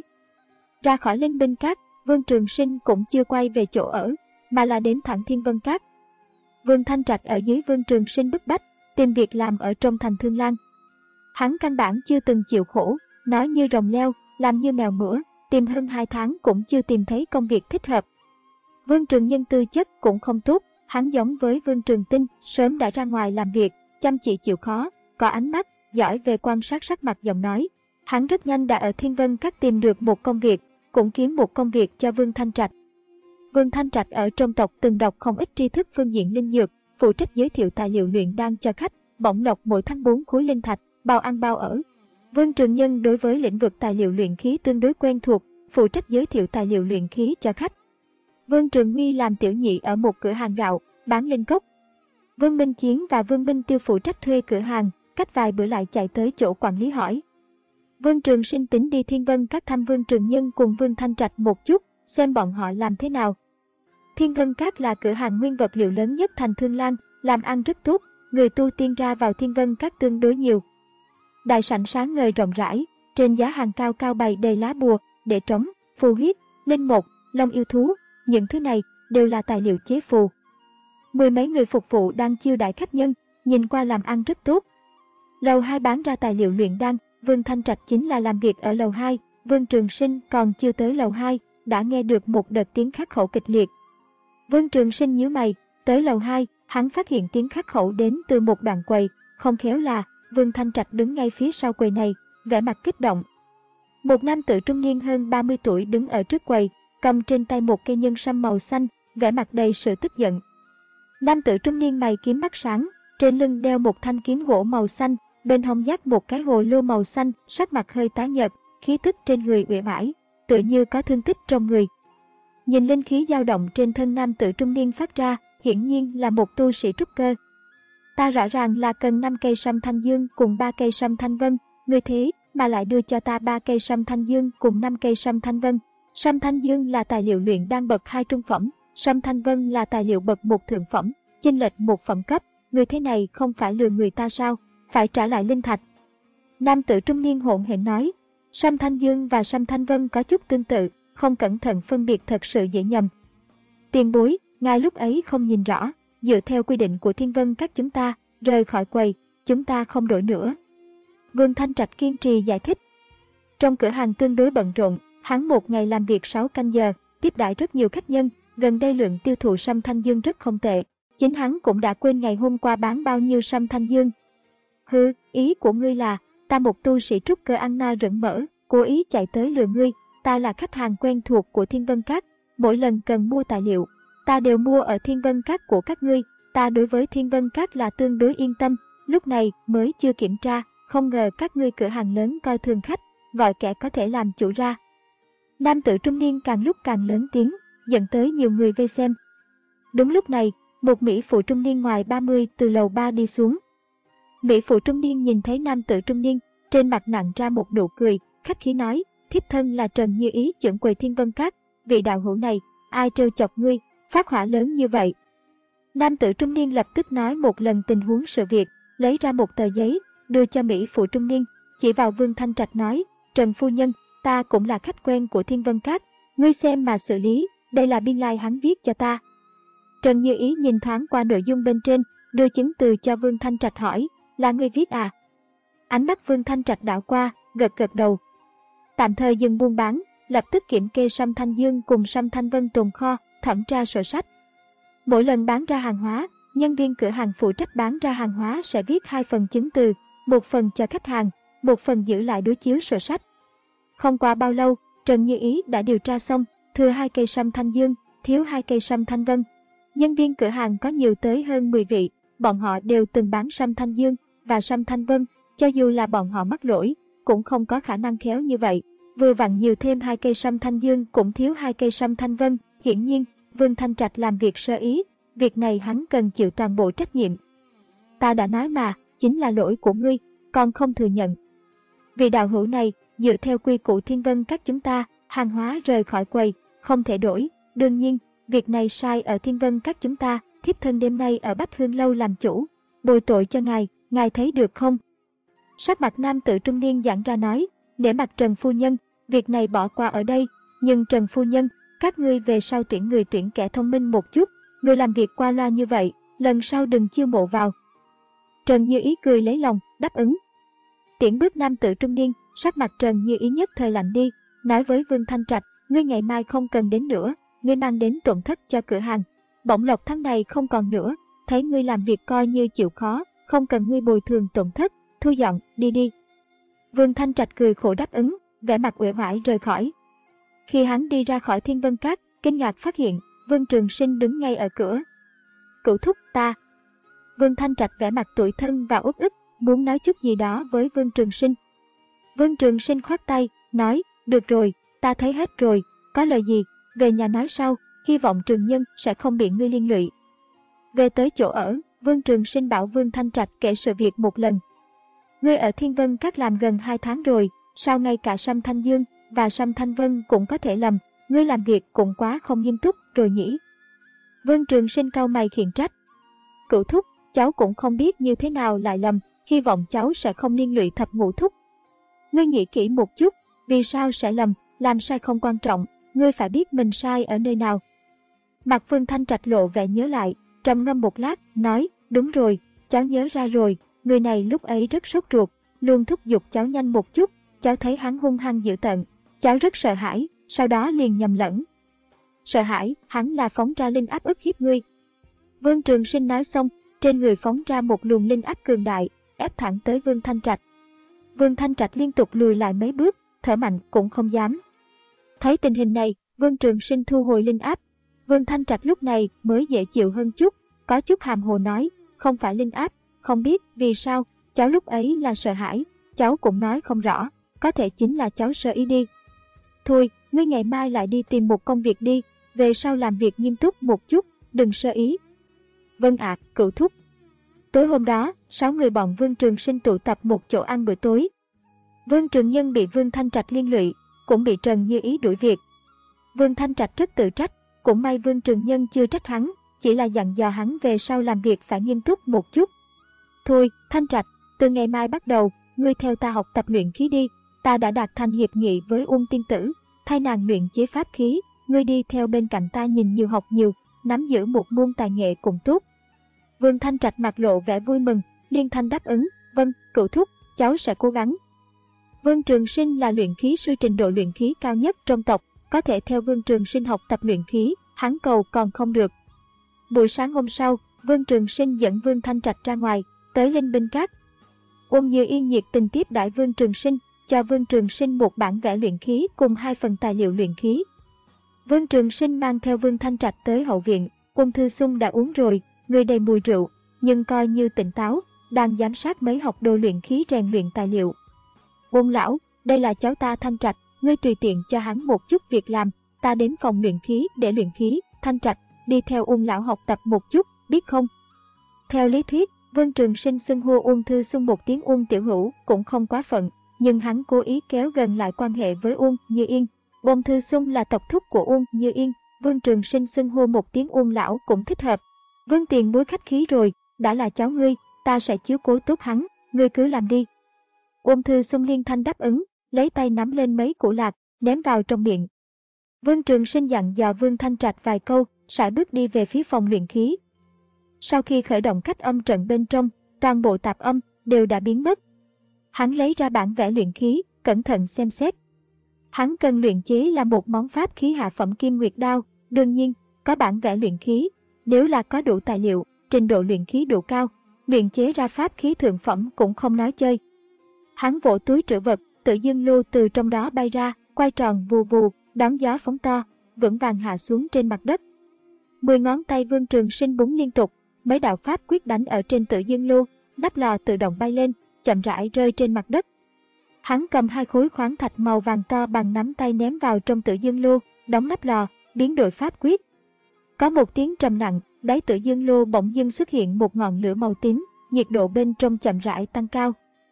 Ra khỏi Linh Binh Các, Vương Trường Sinh cũng chưa quay về chỗ ở, mà là đến thẳng Thiên Vân Các. Vương Thanh Trạch ở dưới Vương Trường Sinh bức bách, tìm việc làm ở trong thành Thương Lan. Hắn căn bản chưa từng chịu khổ, nói như rồng leo, làm như mèo mửa, tìm hơn hai tháng cũng chưa tìm thấy công việc thích hợp. Vương Trường Nhân tư chất cũng không tốt, hắn giống với Vương Trường Tinh, sớm đã ra ngoài làm việc, chăm chỉ chịu khó, có ánh mắt, giỏi về quan sát sắc mặt giọng nói. Hắn rất nhanh đã ở Thiên Vân Các tìm được một công việc, cũng kiếm một công việc cho Vương Thanh Trạch. Vương Thanh Trạch ở trong tộc từng đọc không ít tri thức phương diện linh dược, phụ trách giới thiệu tài liệu luyện đan cho khách, bổng lộc mỗi tháng bốn khối linh thạch, bao ăn bao ở. Vương Trường Nhân đối với lĩnh vực tài liệu luyện khí tương đối quen thuộc, phụ trách giới thiệu tài liệu luyện khí cho khách. Vương Trường Huy làm tiểu nhị ở một cửa hàng gạo, bán linh cốc. Vương Minh Chiến và Vương Minh Tiêu phụ trách thuê cửa hàng, cách vài bữa lại chạy tới chỗ quản lý hỏi. Vương Trường Sinh tính đi Thiên Vân Các thăm Vương Trường Nhân cùng Vương Thanh Trạch một chút, xem bọn họ làm thế nào. Thiên Vân Các là cửa hàng nguyên vật liệu lớn nhất thành Thương Lan, làm ăn rất tốt, người tu tiên ra vào Thiên Vân Các tương đối nhiều. Đại sảnh sáng ngời rộng rãi, trên giá hàng cao cao bày đầy lá bùa, để trống, phù huyết, linh mục, long yêu thú, những thứ này đều là tài liệu chế phù. Mười mấy người phục vụ đang chiêu đãi khách nhân, nhìn qua làm ăn rất tốt. Lầu hai bán ra tài liệu luyện đan, Vương Thanh Trạch chính là làm việc ở lầu hai, Vương Trường Sinh còn chưa tới lầu hai, đã nghe được một đợt tiếng khắc khẩu kịch liệt. Vương Trường Sinh nhíu mày, tới lầu hai, hắn phát hiện tiếng khắc khẩu đến từ một đoạn quầy, không khéo là Vương Thanh Trạch đứng ngay phía sau quầy này, vẻ mặt kích động. Một nam tử trung niên hơn ba mươi tuổi đứng ở trước quầy, cầm trên tay một cây nhân sâm màu xanh, vẻ mặt đầy sự tức giận. Nam tử trung niên mày kiếm mắt sáng, trên lưng đeo một thanh kiếm gỗ màu xanh, bên hông dắt một cái hồ lô màu xanh, sắc mặt hơi tái nhợt, khí tức trên người uể oải, tựa như có thương tích trong người. Nhìn linh khí dao động trên thân nam tử trung niên phát ra, hiển nhiên là một tu sĩ trúc cơ. Ta rõ ràng là cần năm cây sâm thanh dương cùng ba cây sâm thanh vân, ngươi thế mà lại đưa cho ta ba cây sâm thanh dương cùng năm cây sâm thanh vân. Sâm thanh dương là tài liệu luyện đan bậc hai trung phẩm, sâm thanh vân là tài liệu bậc một thượng phẩm, chênh lệch một phẩm cấp, ngươi thế này không phải lừa người ta sao, phải trả lại linh thạch. Nam tử trung niên hỗn hển nói, sâm thanh dương và sâm thanh vân có chút tương tự, không cẩn thận phân biệt thật sự dễ nhầm. Tiền bối, ngài lúc ấy không nhìn rõ, dựa theo quy định của Thiên Vân Các chúng ta, rời khỏi quầy, chúng ta không đổi nữa. Vương Thanh Trạch kiên trì giải thích. Trong cửa hàng tương đối bận rộn, hắn một ngày làm việc sáu canh giờ, tiếp đãi rất nhiều khách nhân, gần đây lượng tiêu thụ sâm thanh dương rất không tệ. Chính hắn cũng đã quên ngày hôm qua bán bao nhiêu sâm thanh dương. Hừ, ý của ngươi là, Ta một tu sĩ trúc cơ ăn no rẫn mỡ, cố ý chạy tới lừa ngươi. Ta là khách hàng quen thuộc của Thiên Vân Các. Mỗi lần cần mua tài liệu, ta đều mua ở Thiên Vân Các của các ngươi. Ta đối với Thiên Vân Các là tương đối yên tâm. Lúc này mới chưa kiểm tra, không ngờ các ngươi cửa hàng lớn coi thường khách, gọi kẻ có thể làm chủ ra. Nam tử trung niên càng lúc càng lớn tiếng, dẫn tới nhiều người vây xem. Đúng lúc này, một mỹ phụ trung niên ngoài ba mươi từ lầu ba đi xuống. Mỹ phụ trung niên nhìn thấy nam tử trung niên, trên mặt nặng ra một nụ cười, khách khí nói, thiếp thân là Trần Như Ý trưởng quầy Thiên Vân Các, vị đạo hữu này, ai trêu chọc ngươi, phát hỏa lớn như vậy. Nam tử trung niên lập tức nói một lần tình huống sự việc, lấy ra một tờ giấy, đưa cho mỹ phụ trung niên, chỉ vào Vương Thanh Trạch nói, Trần phu nhân, ta cũng là khách quen của Thiên Vân Các, ngươi xem mà xử lý, đây là biên lai hắn viết cho ta. Trần Như Ý nhìn thoáng qua nội dung bên trên, đưa chứng từ cho Vương Thanh Trạch hỏi, là ngươi viết à? Ánh mắt Vương Thanh Trạch đảo qua, gật gật đầu. Tạm thời dừng buôn bán, lập tức kiểm kê Sâm Thanh Dương cùng Sâm Thanh Vân tồn kho, thẩm tra sổ sách. Mỗi lần bán ra hàng hóa, nhân viên cửa hàng phụ trách bán ra hàng hóa sẽ viết hai phần chứng từ, một phần cho khách hàng, một phần giữ lại đối chiếu sổ sách. Không qua bao lâu, Trần Như Ý đã điều tra xong, thừa hai cây Sâm Thanh Dương, thiếu hai cây Sâm Thanh Vân. Nhân viên cửa hàng có nhiều tới hơn mười vị, bọn họ đều từng bán Sâm Thanh Dương và Sâm Thanh Vân, cho dù là bọn họ mắc lỗi, cũng không có khả năng khéo như vậy. Vừa vặn nhiều thêm hai cây Sâm Thanh Dương cũng thiếu hai cây Sâm Thanh Vân, hiển nhiên, Vương Thanh Trạch làm việc sơ ý, việc này hắn cần chịu toàn bộ trách nhiệm. Ta đã nói mà, chính là lỗi của ngươi, còn không thừa nhận. Vì đạo hữu này, dựa theo quy củ Thiên Vân Các chúng ta, hàng hóa rời khỏi quầy, không thể đổi. Đương nhiên, việc này sai ở Thiên Vân Các chúng ta, thiếp thân đêm nay ở Bách Hương Lâu làm chủ, bồi tội cho ngài, ngài thấy được không? Sắc mặt nam tử trung niên giãn ra nói, để mặt Trần phu nhân, việc này bỏ qua ở đây, nhưng Trần phu nhân, các ngươi về sau tuyển người tuyển kẻ thông minh một chút, người làm việc qua loa như vậy, lần sau đừng chiêu mộ vào. Trần Như Ý cười lấy lòng, đáp ứng. Tiễn bước nam tử trung niên, sắc mặt Trần Như Ý nhất thời lạnh đi, nói với Vương Thanh Trạch, ngươi ngày mai không cần đến nữa, ngươi mang đến tổn thất cho cửa hàng. Bổng lộc tháng này không còn nữa, thấy ngươi làm việc coi như chịu khó, không cần ngươi bồi thường tổn thất, thu dọn, đi đi. Vương Thanh Trạch cười khổ đáp ứng, vẻ mặt uể oải rời khỏi. Khi hắn đi ra khỏi Thiên Vân Các, kinh ngạc phát hiện, Vương Trường Sinh đứng ngay ở cửa. Cửu thúc ta. Vương Thanh Trạch vẻ mặt tủi thân và uất ức, muốn nói chút gì đó với Vương Trường Sinh. Vương Trường Sinh khoát tay, nói, được rồi, ta thấy hết rồi, có lời gì, về nhà nói sau, hy vọng Trường Nhân sẽ không bị ngươi liên lụy. Về tới chỗ ở, Vương Trường Sinh bảo Vương Thanh Trạch kể sự việc một lần. Ngươi ở Thiên Vân Các làm gần hai tháng rồi, sao ngay cả Sâm Thanh Dương và Sâm Thanh Vân cũng có thể lầm, ngươi làm việc cũng quá không nghiêm túc rồi nhỉ. Vương Trường Sinh cau mày khiển trách. Cửu thúc, cháu cũng không biết như thế nào lại lầm, hy vọng cháu sẽ không liên lụy thập ngũ thúc. Ngươi nghĩ kỹ một chút, vì sao sẽ lầm, làm sai không quan trọng, ngươi phải biết mình sai ở nơi nào. Mặt Vương Thanh Trạch lộ vẻ nhớ lại, trầm ngâm một lát, nói, đúng rồi, cháu nhớ ra rồi, người này lúc ấy rất sốt ruột, luôn thúc giục cháu nhanh một chút, cháu thấy hắn hung hăng dữ tợn, cháu rất sợ hãi, sau đó liền nhầm lẫn. Sợ hãi, hắn là phóng ra linh áp ức hiếp ngươi. Vương Trường Sinh nói xong, trên người phóng ra một luồng linh áp cường đại, ép thẳng tới Vương Thanh Trạch. Vương Thanh Trạch liên tục lùi lại mấy bước, thở mạnh cũng không dám. Thấy tình hình này, Vương Trường Sinh thu hồi linh áp. Vương Thanh Trạch lúc này mới dễ chịu hơn chút, có chút hàm hồ nói, không phải linh áp, không biết vì sao, cháu lúc ấy là sợ hãi, cháu cũng nói không rõ, có thể chính là cháu sơ ý đi. Thôi, ngươi ngày mai lại đi tìm một công việc đi, về sau làm việc nghiêm túc một chút, đừng sơ ý. Vâng ạ, cửu thúc. Tối hôm đó, sáu người bọn Vương Trường Sinh tụ tập một chỗ ăn bữa tối. Vương Trường Nhân bị Vương Thanh Trạch liên lụy, cũng bị Trần Như Ý đuổi việc. Vương Thanh Trạch rất tự trách, cũng may Vương Trường Nhân chưa trách hắn, chỉ là dặn dò hắn về sau làm việc phải nghiêm túc một chút. Thôi, Thanh Trạch, từ ngày mai bắt đầu, ngươi theo ta học tập luyện khí đi, ta đã đạt thành hiệp nghị với Ung tiên tử, thay nàng luyện chế pháp khí, ngươi đi theo bên cạnh ta nhìn nhiều học nhiều, nắm giữ một môn tài nghệ cũng tốt. Vương Thanh Trạch mặt lộ vẻ vui mừng, liên thanh đáp ứng, vâng, cửu thúc, cháu sẽ cố gắng. Vương Trường Sinh là luyện khí sư trình độ luyện khí cao nhất trong tộc, có thể theo Vương Trường Sinh học tập luyện khí, hắn cầu còn không được. Buổi sáng hôm sau, Vương Trường Sinh dẫn Vương Thanh Trạch ra ngoài, tới Linh Binh Các. Uông Như Yên nhiệt tình tiếp đãi Vương Trường Sinh, cho Vương Trường Sinh một bản vẽ luyện khí cùng hai phần tài liệu luyện khí. Vương Trường Sinh mang theo Vương Thanh Trạch tới hậu viện. Uông Thư Xung đã uống rồi, người đầy mùi rượu, nhưng coi như tỉnh táo, đang giám sát mấy học đồ luyện khí rèn luyện tài liệu. Uông lão, đây là cháu ta Thanh Trạch, ngươi tùy tiện cho hắn một chút việc làm, ta đến phòng luyện khí để luyện khí. Thanh Trạch, đi theo Uông lão học tập một chút, biết không? Theo lý thuyết, Vương Trường Sinh xưng hô Uông Thư Xung một tiếng Uông tiểu hữu cũng không quá phận, nhưng hắn cố ý kéo gần lại quan hệ với Uông Như Yên. Uông Thư Xung là tộc thúc của Uông Như Yên, Vương Trường Sinh xưng hô một tiếng Uông lão cũng thích hợp. Vương tiền bối khách khí rồi, đã là cháu ngươi, ta sẽ chiếu cố tốt hắn, ngươi cứ làm đi. Uông Thư Xung liên thanh đáp ứng, lấy tay nắm lên mấy củ lạc, ném vào trong miệng. Vương Trường Sinh dặn dò Vương Thanh Trạch vài câu, sải bước đi về phía phòng luyện khí. Sau khi khởi động cách âm trận bên trong, toàn bộ tạp âm đều đã biến mất. Hắn lấy ra bản vẽ luyện khí, cẩn thận xem xét. Hắn cần luyện chế là một món pháp khí hạ phẩm Kim Nguyệt Đao, đương nhiên, có bản vẽ luyện khí, nếu là có đủ tài liệu, trình độ luyện khí độ cao, luyện chế ra pháp khí thượng phẩm cũng không nói chơi. Hắn vỗ túi trữ vật, tự dương lô từ trong đó bay ra, quay tròn vù vù, đón gió phóng to, vững vàng hạ xuống trên mặt đất. Mười ngón tay Vương Trường Sinh búng liên tục, mấy đạo pháp quyết đánh ở trên tự dương lô, nắp lò tự động bay lên, chậm rãi rơi trên mặt đất. Hắn cầm hai khối khoáng thạch màu vàng to bằng nắm tay ném vào trong tự dương lô, đóng nắp lò, biến đổi pháp quyết. Có một tiếng trầm nặng, đáy tự dương lô bỗng dưng xuất hiện một ngọn lửa màu tím, nhiệt độ bên trong chậm rãi tăng cao.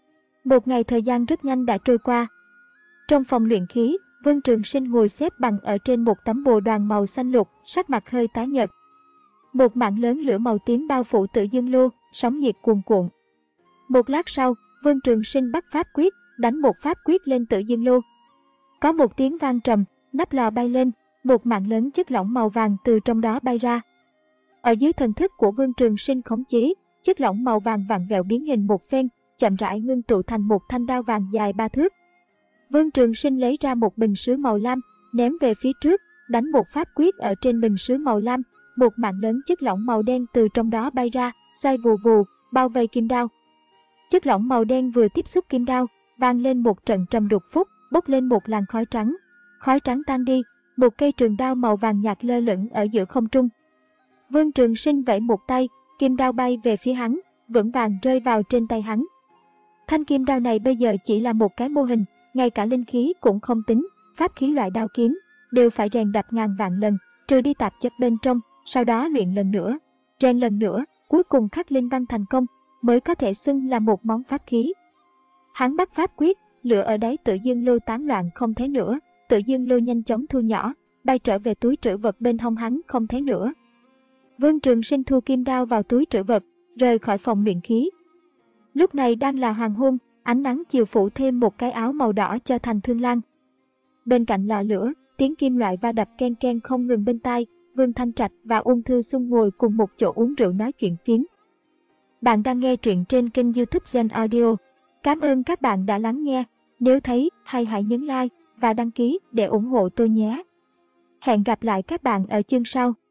Một ngày thời gian rất nhanh đã trôi qua. Trong phòng luyện khí, Vương Trường Sinh ngồi xếp bằng ở trên một tấm bồ đoàn màu xanh lục, sắc mặt hơi tái nhợt. Một mảng lớn lửa màu tím bao phủ tự dương lô, sóng nhiệt cuồn cuộn. Một lát sau, Vương Trường Sinh bắt pháp quyết, đánh một pháp quyết lên tự dương lô. Có một tiếng vang trầm, nắp lò bay lên, một mảng lớn chất lỏng màu vàng từ trong đó bay ra. Ở dưới thần thức của Vương Trường Sinh khống chế, chất lỏng màu vàng vặn vẹo biến hình một phen, chậm rãi ngưng tụ thành một thanh đao vàng dài ba thước. Vương Trường Sinh lấy ra một bình sứ màu lam, ném về phía trước, đánh một pháp quyết ở trên bình sứ màu lam, một mảng lớn chất lỏng màu đen từ trong đó bay ra, xoay vù vù, bao vây kim đao. Chất lỏng màu đen vừa tiếp xúc kim đao, vang lên một trận trầm đục phúc, bốc lên một làn khói trắng. Khói trắng tan đi, một cây trường đao màu vàng nhạt lơ lửng ở giữa không trung. Vương Trường Sinh vẫy một tay, kim đao bay về phía hắn, vững vàng rơi vào trên tay hắn. Thanh kim đao này bây giờ chỉ là một cái mô hình, ngay cả linh khí cũng không tính, pháp khí loại đao kiếm đều phải rèn đập ngàn vạn lần, trừ đi tạp chất bên trong, sau đó luyện lần nữa, rèn lần nữa, cuối cùng khắc linh văn thành công, mới có thể xưng là một món pháp khí. Hắn bắt pháp quyết, lửa ở đáy tự dương lô tán loạn không thấy nữa, tự dương lô nhanh chóng thu nhỏ, bay trở về túi trữ vật bên hông hắn không thấy nữa. Vương Trường Sinh thu kim đao vào túi trữ vật, rời khỏi phòng luyện khí. Lúc này đang là hoàng hôn, ánh nắng chiều phủ thêm một cái áo màu đỏ cho thành thương lan. Bên cạnh lò lửa, tiếng kim loại va đập ken ken không ngừng bên tai. Vương Thanh Trạch và Uông Thư Xung ngồi cùng một chỗ uống rượu nói chuyện phiếm. Bạn đang nghe truyện trên kênh YouTube Gen Audio. Cảm ơn các bạn đã lắng nghe. Nếu thấy hay hãy nhấn like và đăng ký để ủng hộ tôi nhé. Hẹn gặp lại các bạn ở chương sau.